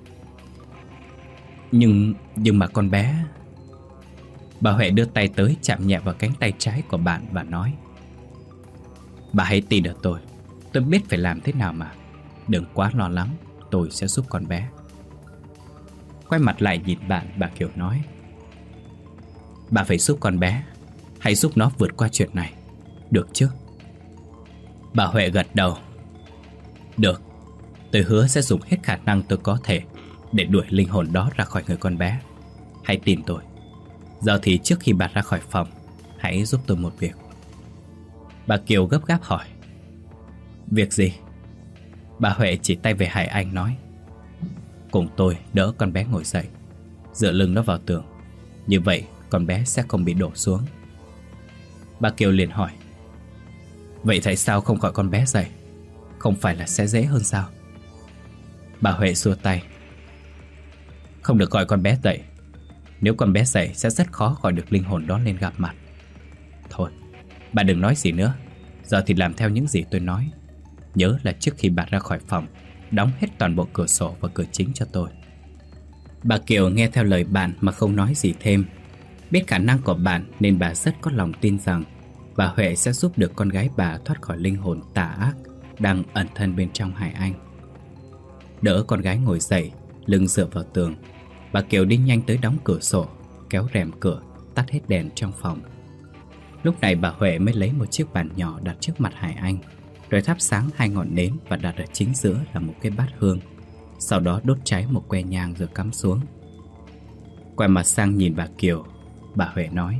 Nhưng, nhưng mà con bé... Bà Huệ đưa tay tới chạm nhẹ vào cánh tay trái của bạn và nói: Bà hãy tin ở tôi, tôi biết phải làm thế nào mà. Đừng quá lo lắng, tôi sẽ giúp con bé. Quay mặt lại nhìn bạn, bà Kiều nói: Bà phải giúp con bé, hãy giúp nó vượt qua chuyện này. được chứ? Bà Huệ gật đầu. Được, tôi hứa sẽ dùng hết khả năng tôi có thể để đuổi linh hồn đó ra khỏi người con bé. Hãy tin tôi. Giờ thì trước khi bà ra khỏi phòng, hãy giúp tôi một việc. Bà Kiều gấp gáp hỏi. Việc gì? Bà Huệ chỉ tay về Hải Anh nói. Cùng tôi đỡ con bé ngồi dậy, dựa lưng nó vào tường. Như vậy con bé sẽ không bị đổ xuống. Bà Kiều liền hỏi. Vậy tại sao không gọi con bé dậy? Không phải là sẽ dễ hơn sao? Bà Huệ xua tay. Không được gọi con bé dậy. Nếu con bé dậy sẽ rất khó gọi được linh hồn đó lên gặp mặt. Thôi, bà đừng nói gì nữa. Giờ thì làm theo những gì tôi nói. Nhớ là trước khi bà ra khỏi phòng, đóng hết toàn bộ cửa sổ và cửa chính cho tôi. Bà Kiều nghe theo lời bạn mà không nói gì thêm. Biết khả năng của bạn nên bà rất có lòng tin rằng bà Huệ sẽ giúp được con gái bà thoát khỏi linh hồn tà ác đang ẩn thân bên trong Hải Anh. Đỡ con gái ngồi dậy, lưng dựa vào tường, bà Kiều đi nhanh tới đóng cửa sổ, kéo rèm cửa, tắt hết đèn trong phòng. Lúc này bà Huệ mới lấy một chiếc bàn nhỏ đặt trước mặt Hải Anh, rồi thắp sáng hai ngọn nến và đặt ở chính giữa là một cái bát hương. Sau đó đốt cháy một que nhang rồi cắm xuống. Quay mặt sang nhìn bà Kiều, bà Huệ nói.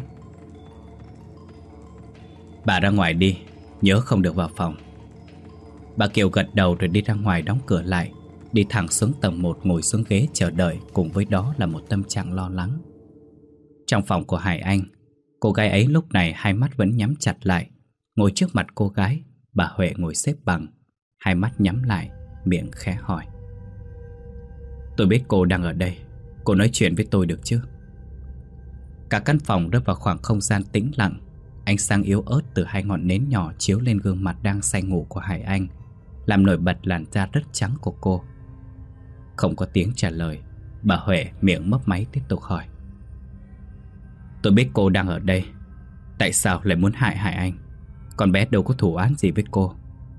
Bà ra ngoài đi, nhớ không được vào phòng. Bà Kiều gật đầu rồi đi ra ngoài đóng cửa lại, đi thẳng xuống tầng một ngồi xuống ghế chờ đợi, cùng với đó là một tâm trạng lo lắng. Trong phòng của Hải Anh, cô gái ấy lúc này hai mắt vẫn nhắm chặt lại. Ngồi trước mặt cô gái, bà Huệ ngồi xếp bằng, hai mắt nhắm lại, miệng khẽ hỏi. Tôi biết cô đang ở đây, cô nói chuyện với tôi được chứ? Cả căn phòng rơi vào khoảng không gian tĩnh lặng. Ánh sáng yếu ớt từ hai ngọn nến nhỏ chiếu lên gương mặt đang say ngủ của Hải Anh, làm nổi bật làn da rất trắng của cô. Không có tiếng trả lời, bà Huệ miệng mấp máy tiếp tục hỏi. Tôi biết cô đang ở đây, tại sao lại muốn hại Hải Anh? Con bé đâu có thù oán gì với cô.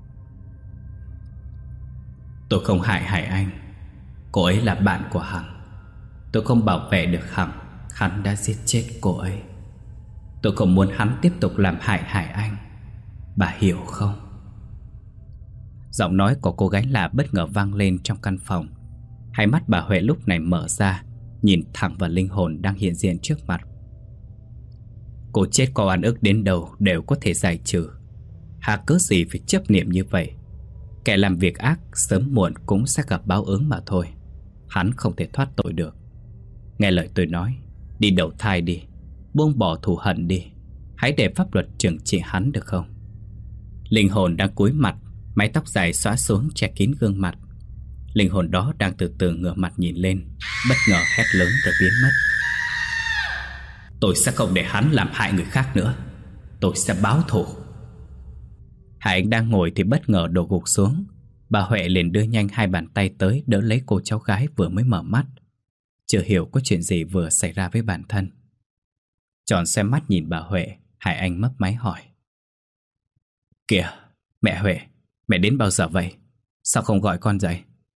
Tôi không hại Hải Anh. Cô ấy là bạn của Hằng. Tôi không bảo vệ được Hằng, hắn đã giết chết cô ấy. Tôi không muốn hắn tiếp tục làm hại Hải Anh. Bà hiểu không? Giọng nói của cô gái lạ bất ngờ vang lên trong căn phòng. Hai mắt bà Huệ lúc này mở ra, nhìn thẳng vào linh hồn đang hiện diện trước mặt. Cô chết có oan ức đến đâu đều có thể giải trừ. Hà cớ gì phải chấp niệm như vậy? Kẻ làm việc ác sớm muộn cũng sẽ gặp báo ứng mà thôi. Hắn không thể thoát tội được. Nghe lời tôi nói, đi đầu thai đi, buông bỏ thù hận đi. Hãy để pháp luật trừng trị hắn được không? Linh hồn đang cúi mặt, mái tóc dài xõa xuống che kín gương mặt. Linh hồn đó đang từ từ ngửa mặt nhìn lên, bất ngờ hét lớn rồi biến mất. Tôi sẽ không để hắn làm hại người khác nữa. Tôi sẽ báo thù. Hải Anh đang ngồi thì bất ngờ đổ gục xuống. Bà Huệ liền đưa nhanh hai bàn tay tới đỡ lấy cô cháu gái vừa mới mở mắt. Chưa hiểu có chuyện gì vừa xảy ra với bản thân. Tròn xem mắt nhìn bà Huệ, Hải Anh mấp máy hỏi. Kìa, mẹ Huệ, mẹ đến bao giờ vậy? Sao không gọi con dậy?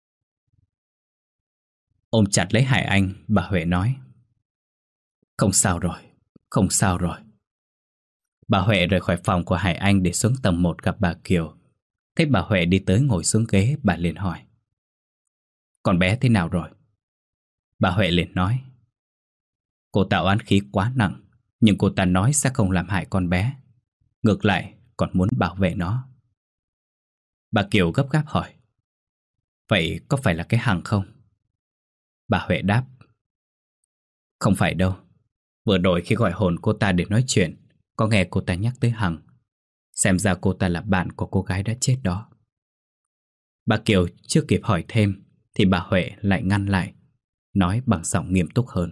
Ôm chặt lấy Hải Anh, bà Huệ nói. Không sao rồi, không sao rồi. Bà Huệ rời khỏi phòng của Hải Anh để xuống tầng một gặp bà Kiều. Thấy bà Huệ đi tới ngồi xuống ghế, bà liền hỏi. Con bé thế nào rồi? Bà Huệ liền nói. Cô ta oán khí quá nặng, nhưng cô ta nói sẽ không làm hại con bé. Ngược lại, còn muốn bảo vệ nó. Bà Kiều gấp gáp hỏi. Vậy có phải là cái Hằng không? Bà Huệ đáp. Không phải đâu. Vừa rồi khi gọi hồn cô ta để nói chuyện, có nghe cô ta nhắc tới Hằng. Xem ra cô ta là bạn của cô gái đã chết đó. Bà Kiều chưa kịp hỏi thêm thì bà Huệ lại ngăn lại, nói bằng giọng nghiêm túc hơn.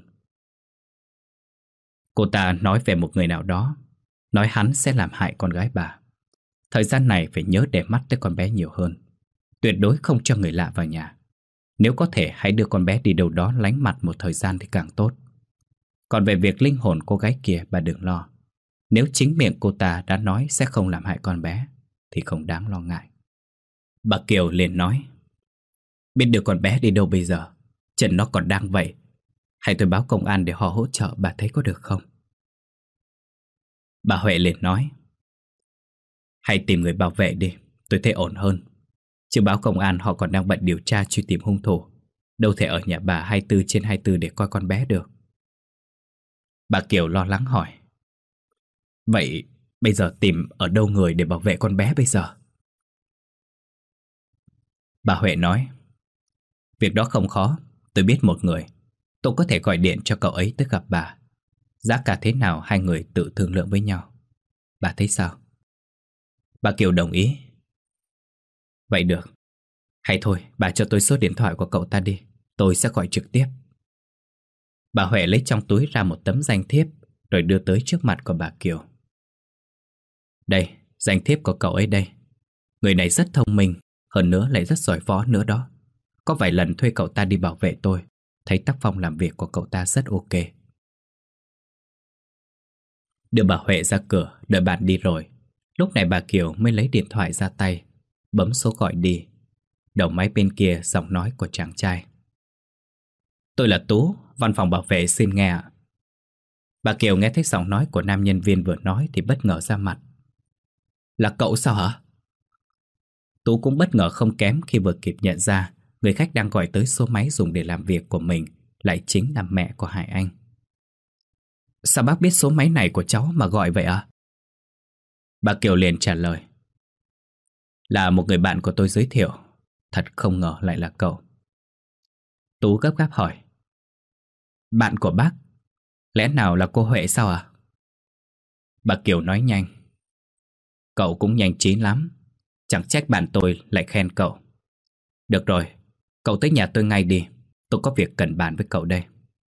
Cô ta nói về một người nào đó, nói hắn sẽ làm hại con gái bà. Thời gian này phải nhớ để mắt tới con bé nhiều hơn. Tuyệt đối không cho người lạ vào nhà. Nếu có thể hãy đưa con bé đi đâu đó lánh mặt một thời gian thì càng tốt. Còn về việc linh hồn cô gái kia, bà đừng lo. Nếu chính miệng cô ta đã nói sẽ không làm hại con bé thì không đáng lo ngại. Bà Kiều liền nói. Biết đưa con bé đi đâu bây giờ? Chân nó còn đang vậy. Hay tôi báo công an để họ hỗ trợ, bà thấy có được không? Bà Huệ liền nói. Hãy tìm người bảo vệ đi, tôi thấy ổn hơn. Chứ báo công an họ còn đang bận điều tra truy tìm hung thủ, đâu thể ở nhà bà hai mươi tư trên hai mươi tư để coi con bé được. Bà Kiều lo lắng hỏi: Vậy bây giờ tìm ở đâu người để bảo vệ con bé bây giờ? Bà Huệ nói: Việc đó không khó, tôi biết một người. Tôi có thể gọi điện cho cậu ấy tới gặp bà. Giá cả thế nào hai người tự thương lượng với nhau. Bà thấy sao? Bà Kiều đồng ý. Vậy được. Hay thôi, bà cho tôi số điện thoại của cậu ta đi, tôi sẽ gọi trực tiếp. Bà Huệ lấy trong túi ra một tấm danh thiếp, rồi đưa tới trước mặt của bà Kiều. Đây, danh thiếp của cậu ấy đây. Người này rất thông minh, hơn nữa lại rất giỏi võ nữa đó. Có vài lần thuê cậu ta đi bảo vệ tôi, thấy tác phong làm việc của cậu ta rất ok. Đưa bà Huệ ra cửa, đợi bạn đi rồi. Lúc này bà Kiều mới lấy điện thoại ra tay, bấm số gọi đi. Đầu máy bên kia giọng nói của chàng trai. Tôi là Tú, văn phòng bảo vệ xin nghe ạ. Bà Kiều nghe thấy giọng nói của nam nhân viên vừa nói thì bất ngờ ra mặt. Là cậu sao hả? Tú cũng bất ngờ không kém khi vừa kịp nhận ra người khách đang gọi tới số máy dùng để làm việc của mình lại chính là mẹ của Hải Anh. Sao bác biết số máy này của cháu mà gọi vậy ạ? À? Bà Kiều liền trả lời. Là một người bạn của tôi giới thiệu. Thật không ngờ lại là cậu. Tú gấp gáp hỏi. Bạn của bác? Lẽ nào là cô Huệ sao à? Bà Kiều nói nhanh. Cậu cũng nhanh trí lắm. Chẳng trách bạn tôi lại khen cậu. Được rồi, cậu tới nhà tôi ngay đi. Tôi có việc cần bàn với cậu đây.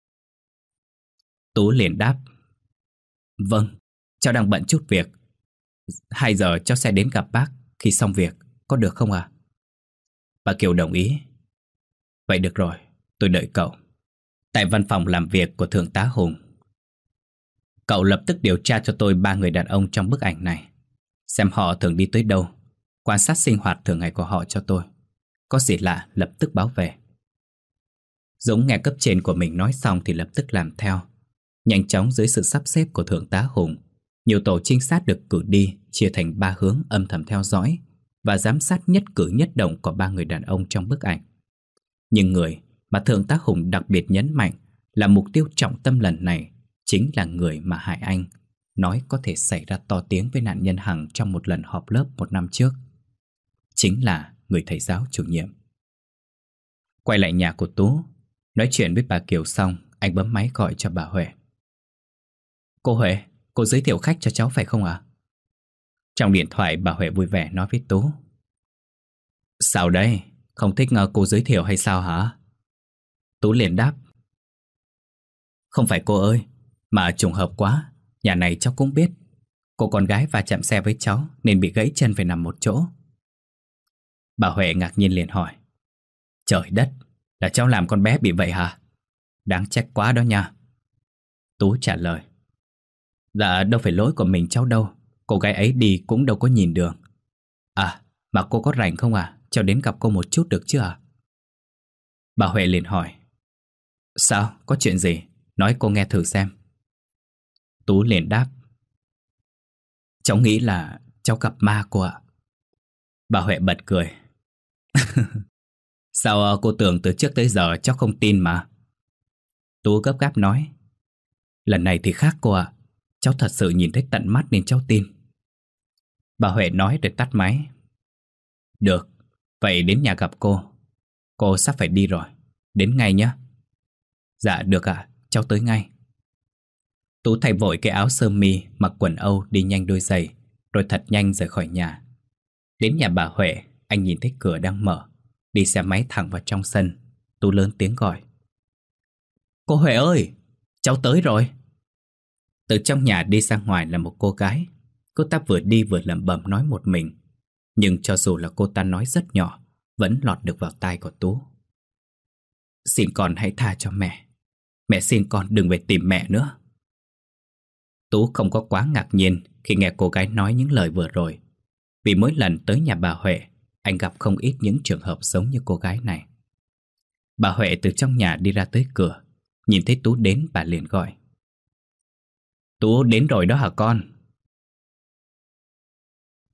Tú liền đáp. Vâng, cháu đang bận chút việc. Hai giờ cháu sẽ đến gặp bác khi xong việc, có được không à? Bà Kiều đồng ý. Vậy được rồi, tôi đợi cậu tại văn phòng làm việc của Thượng tá Hùng. Cậu lập tức điều tra cho tôi ba người đàn ông trong bức ảnh này, xem họ thường đi tới đâu, quan sát sinh hoạt thường ngày của họ cho tôi. Có gì lạ lập tức báo về. Dũng nghe cấp trên của mình nói xong thì lập tức làm theo. Nhanh chóng dưới sự sắp xếp của Thượng tá Hùng, nhiều tổ trinh sát được cử đi, chia thành ba hướng âm thầm theo dõi và giám sát nhất cử nhất động của ba người đàn ông trong bức ảnh. Nhưng người mà Thượng tá Hùng đặc biệt nhấn mạnh là mục tiêu trọng tâm lần này chính là người mà Hải Anh nói có thể xảy ra to tiếng với nạn nhân Hằng trong một lần họp lớp một năm trước. Chính là người thầy giáo chủ nhiệm. Quay lại nhà của Tú, nói chuyện với bà Kiều xong, anh bấm máy gọi cho bà Huệ. Cô Huệ, cô giới thiệu khách cho cháu phải không ạ? Trong điện thoại bà Huệ vui vẻ nói với Tú. Sao đây? Không thích ngờ cô giới thiệu hay sao hả? Tú liền đáp. Không phải cô ơi, mà trùng hợp quá, nhà này cháu cũng biết. Cô con gái va chạm xe với cháu nên bị gãy chân phải nằm một chỗ. Bà Huệ ngạc nhiên liền hỏi. Trời đất, là cháu làm con bé bị vậy hả? Đáng trách quá đó nha. Tú trả lời. Dạ đâu phải lỗi của mình cháu đâu, cô gái ấy đi cũng đâu có nhìn đường. À, mà cô có rảnh không à? Cháu đến gặp cô một chút được chứ à? Bà Huệ liền hỏi. Sao, có chuyện gì? Nói cô nghe thử xem. Tú liền đáp. Cháu nghĩ là cháu gặp ma cô ạ. Bà Huệ bật cười. Sao cô tưởng từ trước tới giờ cháu không tin mà? Tú gấp gáp nói. Lần này thì khác cô ạ. Cháu thật sự nhìn thấy tận mắt nên cháu tin. Bà Huệ nói rồi tắt máy. Được, vậy đến nhà gặp cô. Cô sắp phải đi rồi, đến ngay nhé. Dạ được ạ, cháu tới ngay. Tú thay vội cái áo sơ mi, mặc quần âu đi nhanh đôi giày, rồi thật nhanh rời khỏi nhà. Đến nhà bà Huệ, anh nhìn thấy cửa đang mở, đi xe máy thẳng vào trong sân. Tú lớn tiếng gọi. Cô Huệ ơi, cháu tới rồi. Từ trong nhà đi ra ngoài là một cô gái. Cô ta vừa đi vừa lẩm bẩm nói một mình. Nhưng cho dù là cô ta nói rất nhỏ, vẫn lọt được vào tai của Tú. Xin con hãy tha cho mẹ. Mẹ xin con đừng về tìm mẹ nữa. Tú không có quá ngạc nhiên khi nghe cô gái nói những lời vừa rồi. Vì mỗi lần tới nhà bà Huệ, anh gặp không ít những trường hợp giống như cô gái này. Bà Huệ từ trong nhà đi ra tới cửa. Nhìn thấy Tú đến, bà liền gọi. Tú đến rồi đó hả con?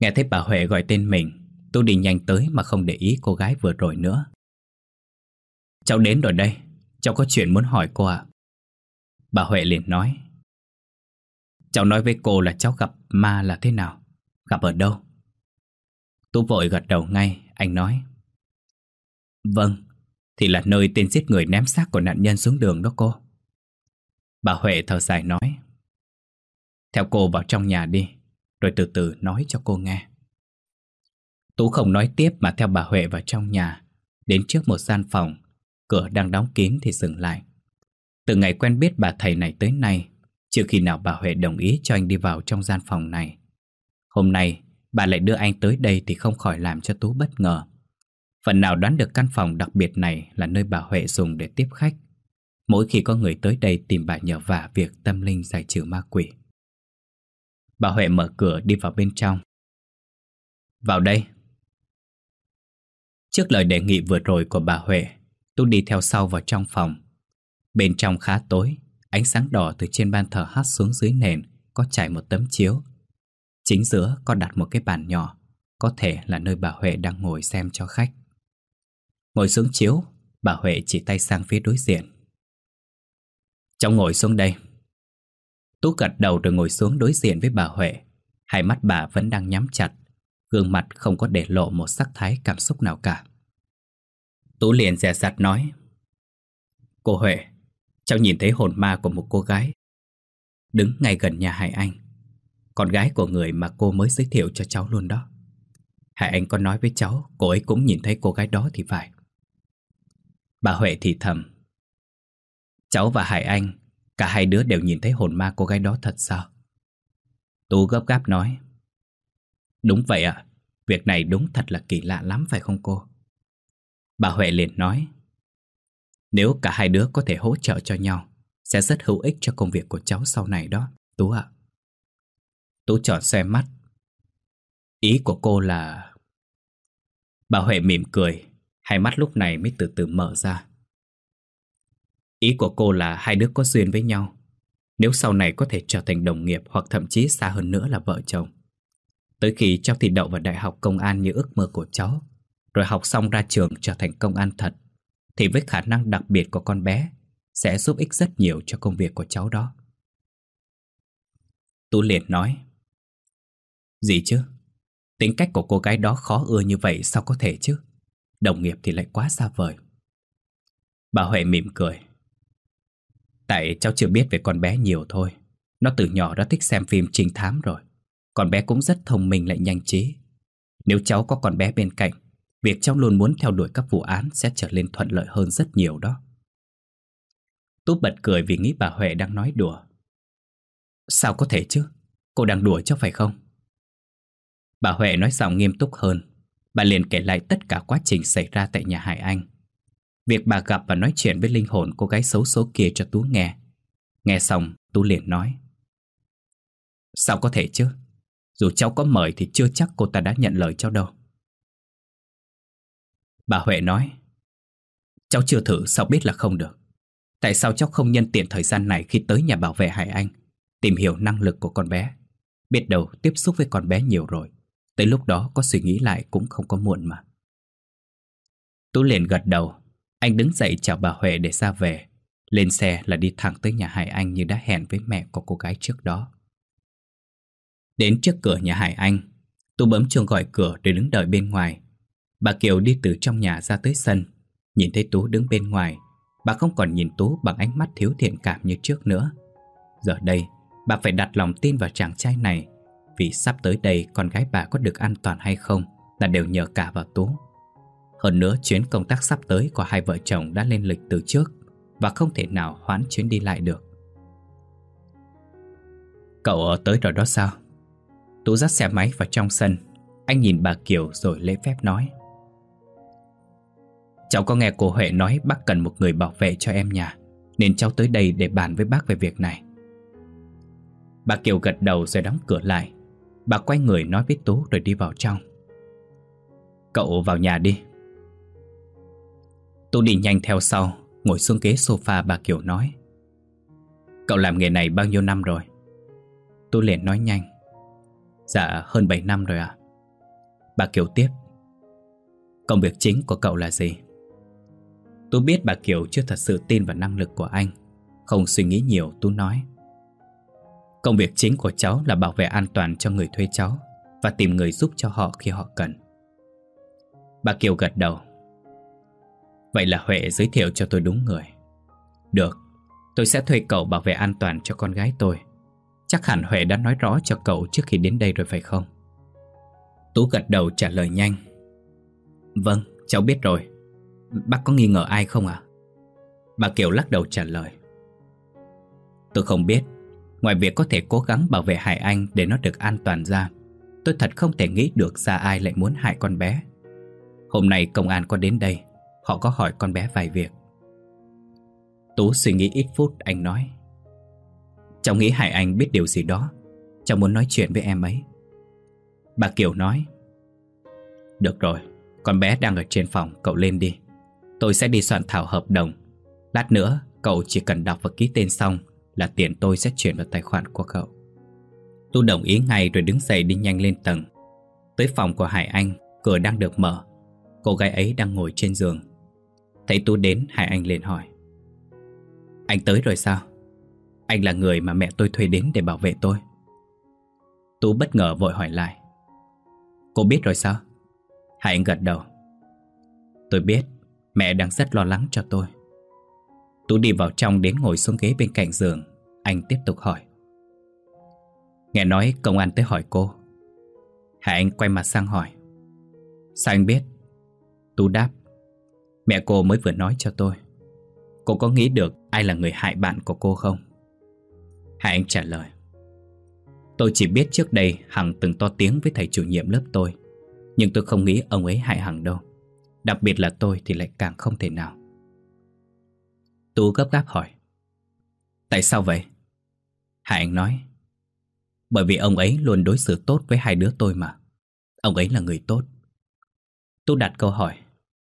Nghe thấy bà Huệ gọi tên mình, Tú đi nhanh tới mà không để ý cô gái vừa rồi nữa. Cháu đến rồi đây, cháu có chuyện muốn hỏi cô ạ. Bà Huệ liền nói. Cháu nói với cô là cháu gặp ma là thế nào? Gặp ở đâu? Tú vội gật đầu ngay. Anh nói. Vâng, thì là nơi tên giết người ném xác của nạn nhân xuống đường đó cô. Bà Huệ thở dài nói. Theo cô vào trong nhà đi, rồi từ từ nói cho cô nghe. Tú không nói tiếp mà theo bà Huệ vào trong nhà. Đến trước một gian phòng, cửa đang đóng kín thì dừng lại. Từ ngày quen biết bà thầy này tới nay, chưa khi nào bà Huệ đồng ý cho anh đi vào trong gian phòng này. Hôm nay bà lại đưa anh tới đây thì không khỏi làm cho Tú bất ngờ. Phần nào đoán được căn phòng đặc biệt này là nơi bà Huệ dùng để tiếp khách, mỗi khi có người tới đây tìm bà nhờ vả việc tâm linh giải trừ ma quỷ. Bà Huệ mở cửa đi vào bên trong. Vào đây. Trước lời đề nghị vừa rồi của bà Huệ, Tú đi theo sau vào trong phòng. Bên trong khá tối, ánh sáng đỏ từ trên ban thờ hắt xuống dưới nền, có trải một tấm chiếu. Chính giữa có đặt một cái bàn nhỏ, có thể là nơi bà Huệ đang ngồi xem cho khách. Ngồi xuống chiếu, bà Huệ chỉ tay sang phía đối diện. Cháu ngồi xuống đây. Tú gật đầu rồi ngồi xuống đối diện với bà Huệ. Hai mắt bà vẫn đang nhắm chặt, gương mặt không có để lộ một sắc thái cảm xúc nào cả. Tú liền dè dặt nói. Cô Huệ, cháu nhìn thấy hồn ma của một cô gái đứng ngay gần nhà Hải Anh, con gái của người mà cô mới giới thiệu cho cháu luôn đó. Hải Anh có nói với cháu cô ấy cũng nhìn thấy cô gái đó thì phải. Bà Huệ thì thầm. Cháu và Hải Anh, cả hai đứa đều nhìn thấy hồn ma cô gái đó thật sao? Tú gấp gáp nói. Đúng vậy ạ, việc này đúng thật là kỳ lạ lắm phải không cô? Bà Huệ liền nói. Nếu cả hai đứa có thể hỗ trợ cho nhau, sẽ rất hữu ích cho công việc của cháu sau này đó, Tú ạ. Tú tròn xoe mắt. Ý của cô là... Bà Huệ mỉm cười, hai mắt lúc này mới từ từ mở ra. Ý của cô là hai đứa có duyên với nhau, nếu sau này có thể trở thành đồng nghiệp hoặc thậm chí xa hơn nữa là vợ chồng. Tới khi cháu thi đậu vào đại học công an như ước mơ của cháu, rồi học xong ra trường trở thành công an thật, thì với khả năng đặc biệt của con bé sẽ giúp ích rất nhiều cho công việc của cháu đó. Tú liền nói. Gì chứ? Tính cách của cô gái đó khó ưa như vậy sao có thể chứ? Đồng nghiệp thì lại quá xa vời. Bà Huệ mỉm cười. Tại cháu chưa biết về con bé nhiều thôi. Nó từ nhỏ đã thích xem phim trinh thám rồi. Con bé cũng rất thông minh lại nhanh trí. Nếu cháu có con bé bên cạnh, việc cháu luôn muốn theo đuổi các vụ án sẽ trở nên thuận lợi hơn rất nhiều đó. Tú bật cười vì nghĩ bà Huệ đang nói đùa. Sao có thể chứ? Cô đang đùa chứ phải không? Bà Huệ nói giọng nghiêm túc hơn. Bà liền kể lại tất cả quá trình xảy ra tại nhà Hải Anh, việc bà gặp và nói chuyện với linh hồn cô gái xấu số kia cho Tú nghe. Nghe xong, Tú liền nói. Sao có thể chứ? Dù cháu có mời thì chưa chắc cô ta đã nhận lời cháu đâu. Bà Huệ nói. Cháu chưa thử sao biết là không được. Tại sao cháu không nhân tiện thời gian này khi tới nhà bảo vệ Hải Anh, tìm hiểu năng lực của con bé? Biết đâu tiếp xúc với con bé nhiều rồi, tới lúc đó có suy nghĩ lại cũng không có muộn mà. Tú liền gật đầu. Anh đứng dậy chào bà Huệ để ra về. Lên xe là đi thẳng tới nhà Hải Anh như đã hẹn với mẹ của cô gái trước đó. Đến trước cửa nhà Hải Anh, Tú bấm chuông gọi cửa để đứng đợi bên ngoài. Bà Kiều đi từ trong nhà ra tới sân. Nhìn thấy Tú đứng bên ngoài, bà không còn nhìn Tú bằng ánh mắt thiếu thiện cảm như trước nữa. Giờ đây, bà phải đặt lòng tin vào chàng trai này, vì sắp tới đây con gái bà có được an toàn hay không là đều nhờ cả vào Tú. Hơn nữa chuyến công tác sắp tới của hai vợ chồng đã lên lịch từ trước và không thể nào hoãn chuyến đi lại được. Cậu ở tới rồi đó sao? Tú dắt xe máy vào trong sân. Anh nhìn bà Kiều rồi lễ phép nói. Cháu có nghe cô Huệ nói bác cần một người bảo vệ cho em nhà, nên cháu tới đây để bàn với bác về việc này. Bà Kiều gật đầu rồi đóng cửa lại. Bà quay người nói với Tú rồi đi vào trong. Cậu vào nhà đi. Tú đi nhanh theo sau, ngồi xuống ghế sofa. Bà Kiều nói. Cậu làm nghề này bao nhiêu năm rồi? Tú liền nói nhanh. Dạ hơn bảy năm rồi ạ. À? Bà Kiều tiếp: Công việc chính của cậu là gì? Tú biết bà Kiều chưa thật sự tin vào năng lực của anh. Không suy nghĩ nhiều, Tú nói: Công việc chính của cháu là bảo vệ an toàn cho người thuê cháu và tìm người giúp cho họ khi họ cần. Bà Kiều gật đầu: Vậy là Huệ giới thiệu cho tôi đúng người. Được, tôi sẽ thuê cậu bảo vệ an toàn cho con gái tôi. Chắc hẳn Huệ đã nói rõ cho cậu trước khi đến đây rồi phải không? Tú gật đầu trả lời nhanh: Vâng, cháu biết rồi. Bác có nghi ngờ ai không ạ? Bà Kiều lắc đầu trả lời: Tôi không biết. Ngoài việc có thể cố gắng bảo vệ Hải Anh để nó được an toàn ra, tôi thật không thể nghĩ được ra ai lại muốn hại con bé. Hôm nay công an có đến đây, họ có hỏi con bé vài việc. Tú suy nghĩ ít phút, anh nói: Cháu nghĩ Hải Anh biết điều gì đó. Cháu muốn nói chuyện với em ấy. Bà Kiều nói: Được rồi, con bé đang ở trên phòng, cậu lên đi. Tôi sẽ đi soạn thảo hợp đồng. Lát nữa cậu chỉ cần đọc và ký tên xong là tiền tôi sẽ chuyển vào tài khoản của cậu. Tú đồng ý ngay rồi đứng dậy đi nhanh lên tầng. Tới phòng của Hải Anh, cửa đang được mở. Cô gái ấy đang ngồi trên giường. Thấy Tú đến, Hải Anh liền hỏi: Anh tới rồi sao? Anh là người mà mẹ tôi thuê đến để bảo vệ tôi. Tú bất ngờ vội hỏi lại: Cô biết rồi sao? Hải Anh gật đầu: Tôi biết, mẹ đang rất lo lắng cho tôi. Tú đi vào trong đến ngồi xuống ghế bên cạnh giường. Anh tiếp tục hỏi: Nghe nói công an tới hỏi cô. Hải Anh quay mặt sang hỏi: Sao anh biết? Tú đáp: Mẹ cô mới vừa nói cho tôi. Cô có nghĩ được ai là người hại bạn của cô không? Hải Anh trả lời: Tôi chỉ biết trước đây Hằng từng to tiếng với thầy chủ nhiệm lớp tôi, nhưng tôi không nghĩ ông ấy hại Hằng đâu. Đặc biệt là tôi thì lại càng không thể nào. Tú gấp gáp hỏi: Tại sao vậy? Hải Anh nói: Bởi vì ông ấy luôn đối xử tốt với hai đứa tôi mà. Ông ấy là người tốt. Tú đặt câu hỏi: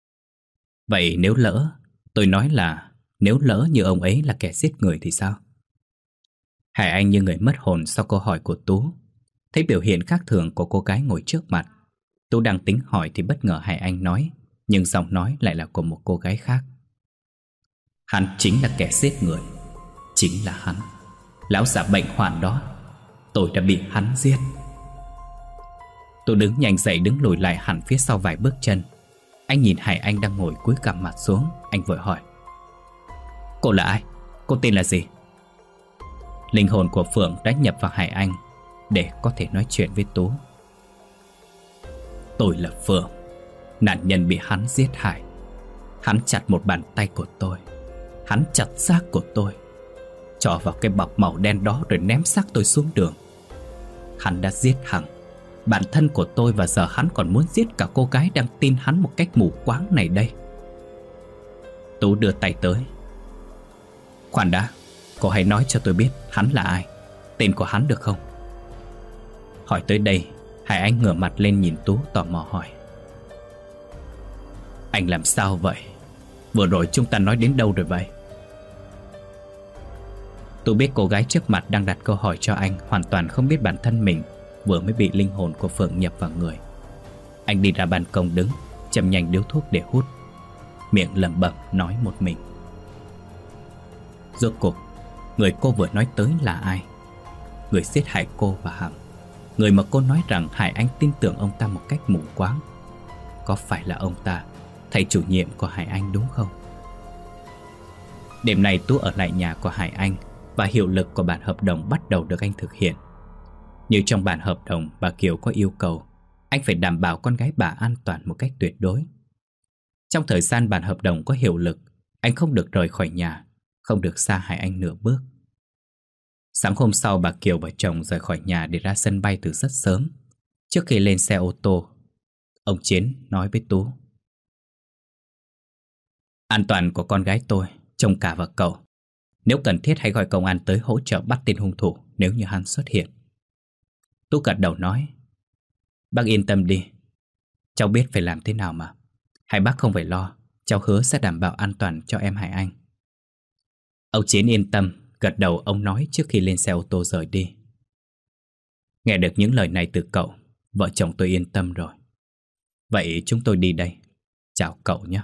Vậy nếu lỡ, tôi nói là nếu lỡ như ông ấy là kẻ giết người thì sao? Hải Anh như người mất hồn sau câu hỏi của Tú. Thấy biểu hiện khác thường của cô gái ngồi trước mặt, Tú đang tính hỏi thì bất ngờ Hải Anh nói, nhưng giọng nói lại là của một cô gái khác: Hắn chính là kẻ giết người. Chính là hắn, lão già bệnh hoạn đó. Tôi đã bị hắn giết. Tú đứng nhanh dậy, đứng lùi lại hẳn phía sau vài bước chân. Anh nhìn Hải Anh đang ngồi cúi gằm mặt xuống. Anh vội hỏi: Cô là ai? Cô tên là gì? Linh hồn của Phượng đã nhập vào Hải Anh để có thể nói chuyện với Tú. Tôi là Phượng, nạn nhân bị hắn giết hại. Hắn chặt một bàn tay của tôi. Hắn chặt xác của tôi, cho vào cái bọc màu đen đó rồi ném xác tôi xuống đường. Hắn đã giết Hằng, bạn thân của tôi, và giờ hắn còn muốn giết cả cô gái đang tin hắn một cách mù quáng này đây. Tú đưa tay tới. Khoan đã, cô hãy nói cho tôi biết hắn là ai, tên của hắn được không? Hỏi tới đây, Hải Anh ngửa mặt lên nhìn Tú tò mò hỏi: Anh làm sao vậy? Vừa rồi chúng ta nói đến đâu rồi vậy? Tú biết cô gái trước mặt đang đặt câu hỏi cho anh hoàn toàn không biết bản thân mình vừa mới bị linh hồn của Phượng nhập vào người. Anh đi ra ban công đứng, châm nhanh điếu thuốc để hút, miệng lẩm bẩm nói một mình: Rốt cuộc, người cô vừa nói tới là ai? Người giết hại cô và Hằng, người mà cô nói rằng Hải Anh tin tưởng ông ta một cách mù quáng. Có phải là ông ta, thầy chủ nhiệm của Hải Anh đúng không? Đêm nay Tú ở lại nhà của Hải Anh và hiệu lực của bản hợp đồng bắt đầu được anh thực hiện. Như trong bản hợp đồng, bà Kiều có yêu cầu anh phải đảm bảo con gái bà an toàn một cách tuyệt đối. Trong thời gian bản hợp đồng có hiệu lực, anh không được rời khỏi nhà, không được xa Hải Anh nửa bước. Sáng hôm sau, bà Kiều và chồng rời khỏi nhà để ra sân bay từ rất sớm. Trước khi lên xe ô tô, ông Chiến nói với Tú: An toàn của con gái tôi trông cả vào cậu. Nếu cần thiết hãy gọi công an tới hỗ trợ bắt tên hung thủ nếu như hắn xuất hiện. Tú gật đầu nói: Bác yên tâm đi, cháu biết phải làm thế nào mà. Hai bác không phải lo, cháu hứa sẽ đảm bảo an toàn cho em Hải Anh. Ông Chiến yên tâm, gật đầu ông nói trước khi lên xe ô tô rời đi. Nghe được những lời này từ cậu, vợ chồng tôi yên tâm rồi. Vậy chúng tôi đi đây. Chào cậu nhé.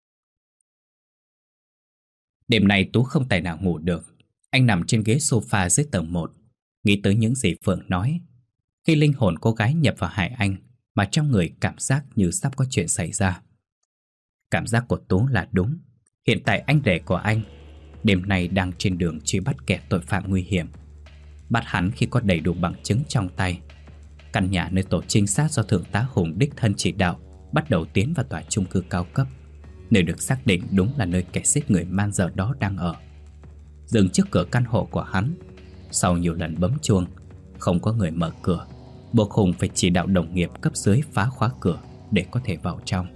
Đêm nay Tú không tài nào ngủ được. Anh nằm trên ghế sofa dưới tầng một, nghĩ tới những gì Phượng nói. Khi linh hồn cô gái nhập vào Hải Anh, mà trong người cảm giác như sắp có chuyện xảy ra. Cảm giác của Tú là đúng. Hiện tại anh rể của anh đêm nay đang trên đường truy bắt kẻ tội phạm nguy hiểm. Bắt hắn khi có đầy đủ bằng chứng trong tay. Căn nhà nơi tổ trinh sát do Thượng tá Hùng đích thân chỉ đạo bắt đầu tiến vào tòa chung cư cao cấp, nơi được xác định đúng là nơi kẻ giết người man dợ đó đang ở. Dừng trước cửa căn hộ của hắn. Sau nhiều lần bấm chuông, không có người mở cửa, buộc Hùng phải chỉ đạo đồng nghiệp cấp dưới phá khóa cửa để có thể vào trong.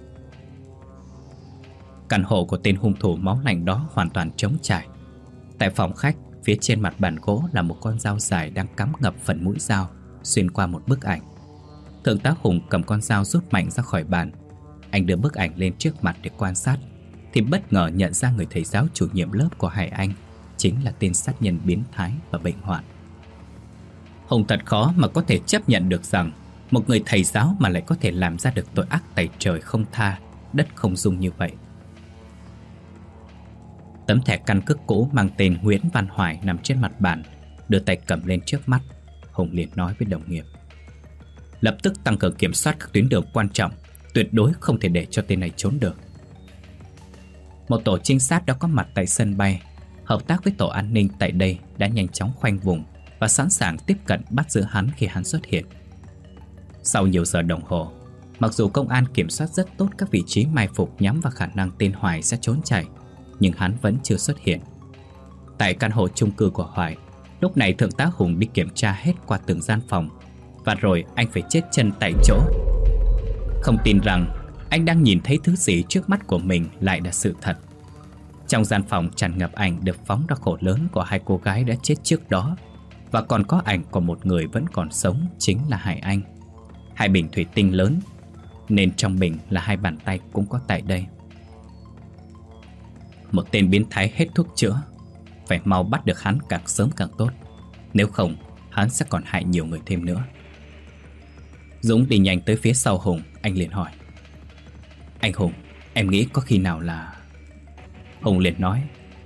Căn hộ của tên hung thủ máu lạnh đó hoàn toàn trống trải. Tại phòng khách, phía trên mặt bàn gỗ là một con dao dài đang cắm ngập phần mũi dao xuyên qua một bức ảnh. Thượng tá Hùng cầm con dao rút mạnh ra khỏi bàn. Anh đưa bức ảnh lên trước mặt để quan sát, thì bất ngờ nhận ra người thầy giáo chủ nhiệm lớp của Hải Anh chính là tên sát nhân biến thái và bệnh hoạn. Hùng thật khó mà có thể chấp nhận được rằng một người thầy giáo mà lại có thể làm ra được tội ác tày trời không tha, đất không dung như vậy. Tấm thẻ căn cước cũ mang tên Nguyễn Văn Hoài nằm trên mặt bàn, đưa tay cầm lên trước mắt. Hùng liền nói với đồng nghiệp: lập tức tăng cường kiểm soát các tuyến đường quan trọng, tuyệt đối không thể để cho tên này trốn được. Một tổ trinh sát đã có mặt tại sân bay, hợp tác với tổ an ninh tại đây đã nhanh chóng khoanh vùng và sẵn sàng tiếp cận bắt giữ hắn khi hắn xuất hiện. Sau nhiều giờ đồng hồ, mặc dù công an kiểm soát rất tốt các vị trí mai phục nhắm vào khả năng tên Hoài sẽ trốn chạy, nhưng hắn vẫn chưa xuất hiện. Tại căn hộ chung cư của Hoài, lúc này Thượng tá Hùng đi kiểm tra hết qua từng gian phòng, và rồi anh phải chết chân tại chỗ. Không tin rằng anh đang nhìn thấy thứ gì trước mắt của mình lại là sự thật. Trong gian phòng tràn ngập ảnh được phóng ra khổ lớn của hai cô gái đã chết trước đó, và còn có ảnh của một người vẫn còn sống, chính là Hải Anh. Hai bình thủy tinh lớn, nên trong bình là hai bàn tay cũng có tại đây. Một tên biến thái hết thuốc chữa, phải mau bắt được hắn càng sớm càng tốt. Nếu không, hắn sẽ còn hại nhiều người thêm nữa. Dũng đi nhanh tới phía sau Hùng. Anh liền hỏi: anh Hùng, em nghĩ có khi nào là... Hùng liền nói: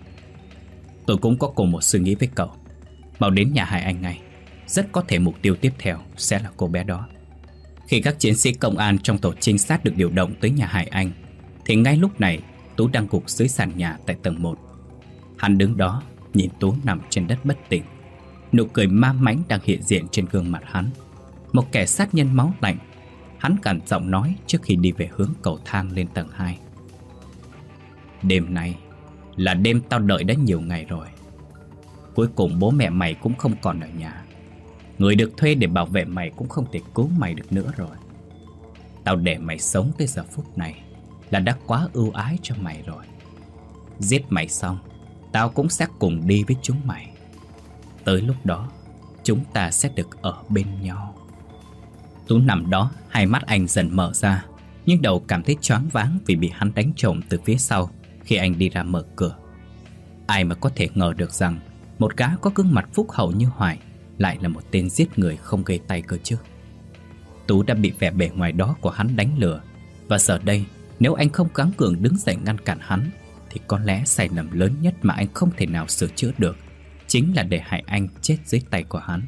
tôi cũng có cùng một suy nghĩ với cậu. Mau đến nhà Hải Anh ngay. Rất có thể mục tiêu tiếp theo sẽ là cô bé đó. Khi các chiến sĩ công an trong tổ trinh sát được điều động tới nhà Hải Anh, thì ngay lúc này Tú đang gục dưới sàn nhà tại tầng một. Hắn đứng đó nhìn Tú nằm trên đất bất tỉnh. Nụ cười ma mãnh đang hiện diện trên gương mặt hắn. Một kẻ sát nhân máu lạnh. Hắn gằn giọng nói trước khi đi về hướng cầu thang lên tầng hai: đêm nay là đêm tao đợi đã nhiều ngày rồi. Cuối cùng bố mẹ mày cũng không còn ở nhà. Người được thuê để bảo vệ mày cũng không thể cứu mày được nữa rồi. Tao để mày sống tới giờ phút này là đã quá ưu ái cho mày rồi. Giết mày xong, tao cũng sẽ cùng đi với chúng mày. Tới lúc đó, chúng ta sẽ được ở bên nhau. Tú nằm đó, hai mắt anh dần mở ra, nhưng đầu cảm thấy choáng váng vì bị hắn đánh trộm từ phía sau khi anh đi ra mở cửa. Ai mà có thể ngờ được rằng một gã có gương mặt phúc hậu như Hoài lại là một tên giết người không gây tay cơ chứ. Tú đã bị vẻ bề ngoài đó của hắn đánh lừa, và giờ đây nếu anh không gắng gượng đứng dậy ngăn cản hắn, thì có lẽ sai lầm lớn nhất mà anh không thể nào sửa chữa được chính là để Hải Anh chết dưới tay của hắn.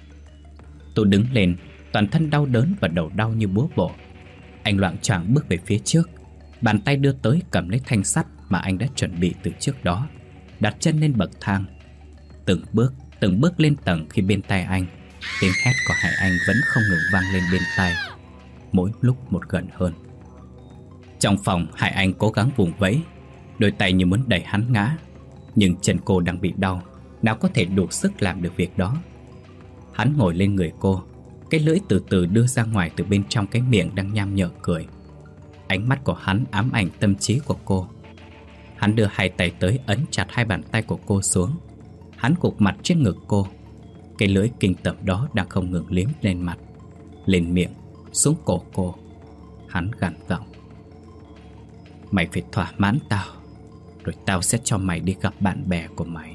Tú đứng lên, toàn thân đau đớn và đầu đau như búa bổ. Anh loạng choạng bước về phía trước, bàn tay đưa tới cầm lấy thanh sắt mà anh đã chuẩn bị từ trước đó, đặt chân lên bậc thang. Từng bước, từng bước lên tầng, khi bên tai anh, tiếng hét của Hải Anh vẫn không ngừng vang lên bên tai, mỗi lúc một gần hơn. Trong phòng, Hải Anh cố gắng vùng vẫy, đôi tay như muốn đẩy hắn ngã, nhưng chân cô đang bị đau, nào có thể đủ sức làm được việc đó. Hắn ngồi lên người cô, cái lưỡi từ từ đưa ra ngoài từ bên trong cái miệng đang nham nhở cười. Ánh mắt của hắn ám ảnh tâm trí của cô. Hắn đưa hai tay tới ấn chặt hai bàn tay của cô xuống. Hắn gục mặt trên ngực cô. Cái lưỡi kinh tởm đó đang không ngừng liếm lên mặt, lên miệng, xuống cổ cô. Hắn gằn giọng: mày phải thỏa mãn tao, rồi tao sẽ cho mày đi gặp bạn bè của mày.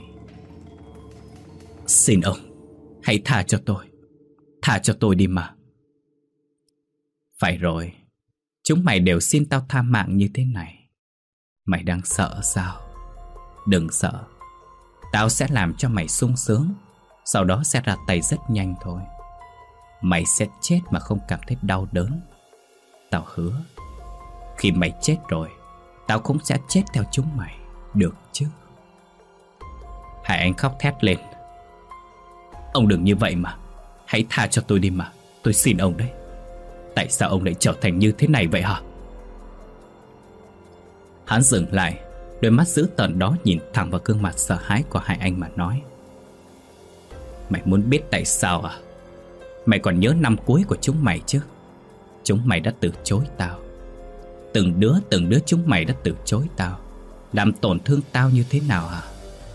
Xin ông, hãy tha cho tôi. Tha cho tôi đi mà. Phải rồi, Chúng mày đều xin tao tha mạng như thế này. Mày đang sợ sao? Đừng sợ. Tao sẽ làm cho mày sung sướng, sau đó sẽ ra tay rất nhanh thôi. Mày sẽ chết mà không cảm thấy đau đớn. Tao hứa, khi mày chết rồi, tao cũng sẽ chết theo chúng mày, được chứ? Hải Anh khóc thét lên. Ông đừng như vậy mà. Hãy tha cho tôi đi mà. Tôi xin ông đấy. Tại sao ông lại trở thành như thế này vậy hả? Hắn dừng lại, đôi mắt dữ tợn đó nhìn thẳng vào gương mặt sợ hãi của Hải Anh mà nói. Mày muốn biết tại sao à? Mày còn nhớ năm cuối của chúng mày chứ? Chúng mày đã từ chối tao. Từng đứa từng đứa chúng mày đã từ chối tao, làm tổn thương tao như thế nào hả?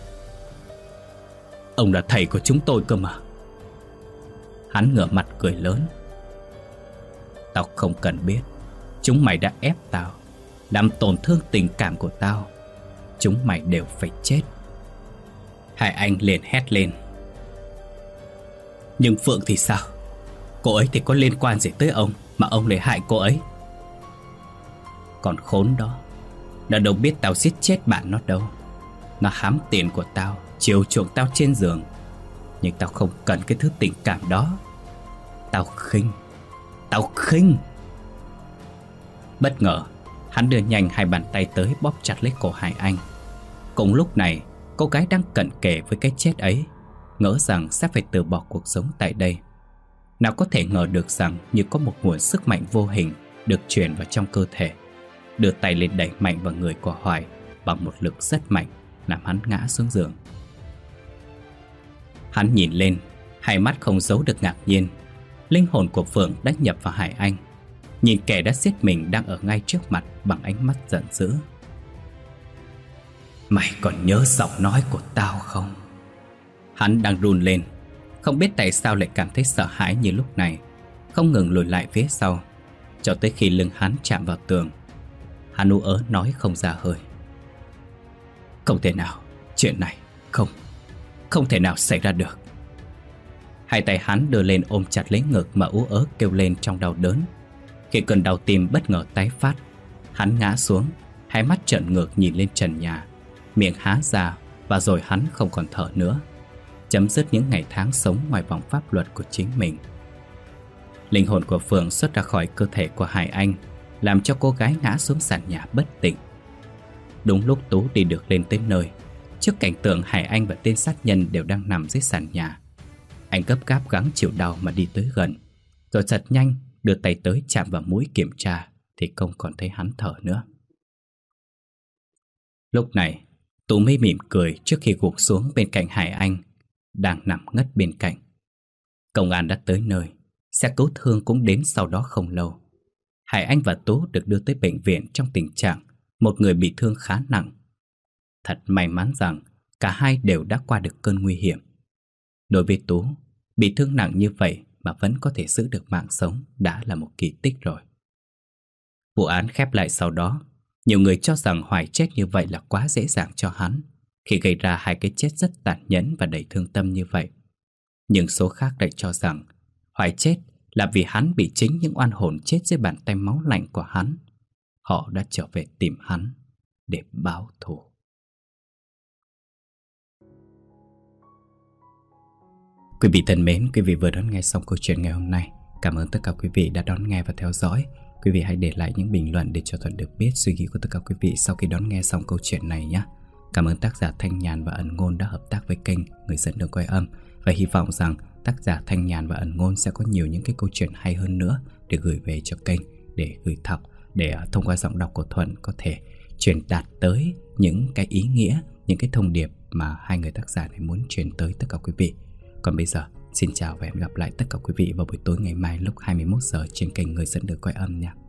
Ông là thầy của chúng tôi cơ mà. Hắn ngửa mặt cười lớn. Tao không cần biết. Chúng mày đã ép tao, làm tổn thương tình cảm của tao. Chúng mày đều phải chết. Hải Anh liền hét lên. Nhưng Phượng thì sao? Cô ấy thì có liên quan gì tới ông mà ông lại hại cô ấy? Còn khốn đó, nó đâu biết tao giết chết bạn nó đâu. Nó hám tiền của tao, chiều chuộng tao trên giường. Nhưng tao không cần cái thứ tình cảm đó. Tao khinh. Tao khinh. Bất ngờ, hắn đưa nhanh hai bàn tay tới bóp chặt lấy cổ Hải Anh. Cùng lúc này, cô gái đang cận kề với cái chết ấy, ngỡ rằng sẽ phải từ bỏ cuộc sống tại đây. Nào có thể ngờ được rằng như có một nguồn sức mạnh vô hình được truyền vào trong cơ thể, đưa tay lên đẩy mạnh vào người của Hoài bằng một lực rất mạnh, làm hắn ngã xuống giường. Hắn nhìn lên, hai mắt không giấu được ngạc nhiên. Linh hồn của Phượng đã nhập vào Hải Anh, nhìn kẻ đã giết mình đang ở ngay trước mặt bằng ánh mắt giận dữ. Mày còn nhớ giọng nói của tao không? Hắn đang run lên, không biết tại sao lại cảm thấy sợ hãi như lúc này, không ngừng lùi lại phía sau, cho tới khi lưng hắn chạm vào tường. Hắn ú ớ nói không ra hơi. Không thể nào, chuyện này không, không thể nào xảy ra được. Hai tay hắn đưa lên ôm chặt lấy ngực mà ú ớ kêu lên trong đau đớn. Khi cơn đau tim bất ngờ tái phát, hắn ngã xuống, hai mắt trợn ngược nhìn lên trần nhà, miệng há ra, và rồi hắn không còn thở nữa, chấm dứt những ngày tháng sống ngoài vòng pháp luật của chính mình. Linh hồn của Phượng xuất ra khỏi cơ thể của Hải Anh, làm cho cô gái ngã xuống sàn nhà bất tỉnh. Đúng lúc Tú đi được lên tới nơi, trước cảnh tượng Hải Anh và tên sát nhân đều đang nằm dưới sàn nhà, anh gấp gáp gắng chịu đau mà đi tới gần, rồi thật nhanh đưa tay tới chạm vào mũi kiểm tra thì không còn thấy hắn thở nữa. Lúc này, Tú mới mỉm cười trước khi gục xuống bên cạnh Hải Anh đang nằm ngất bên cạnh. Công an đã tới nơi, xe cứu thương cũng đến sau đó không lâu. Hải Anh và Tú được đưa tới bệnh viện trong tình trạng một người bị thương khá nặng. Thật may mắn rằng cả hai đều đã qua được cơn nguy hiểm. Đối với Tú, bị thương nặng như vậy mà vẫn có thể giữ được mạng sống đã là một kỳ tích rồi. Vụ án khép lại sau đó, nhiều người cho rằng Hoài chết như vậy là quá dễ dàng cho hắn khi gây ra hai cái chết rất tàn nhẫn và đầy thương tâm như vậy. Nhưng số khác lại cho rằng Hoài chết là vì hắn bị chính những oan hồn chết dưới bàn tay máu lạnh của hắn. Họ đã trở về tìm hắn để báo thù. Quý vị thân mến, quý vị vừa đón nghe xong câu chuyện ngày hôm nay. Cảm ơn tất cả quý vị đã đón nghe và theo dõi. Quý vị hãy để lại những bình luận để cho Thuận được biết suy nghĩ của tất cả quý vị sau khi đón nghe xong câu chuyện này nhé. Cảm ơn tác giả Thanh Nhàn và Ẩn Ngôn đã hợp tác với kênh Người Dẫn Đường Quay Âm, và hy vọng rằng tác giả Thanh Nhàn và Ẩn Ngôn sẽ có nhiều những cái câu chuyện hay hơn nữa để gửi về cho kênh, để gửi thọc, để thông qua giọng đọc của Thuận có thể truyền đạt tới những cái ý nghĩa, những cái thông điệp mà hai người tác giả này muốn truyền tới tất cả quý vị. Còn bây giờ, xin chào và hẹn gặp lại tất cả quý vị vào buổi tối ngày mai lúc hai mươi mốt giờ trên kênh Người Dẫn Đường Quay Âm nha.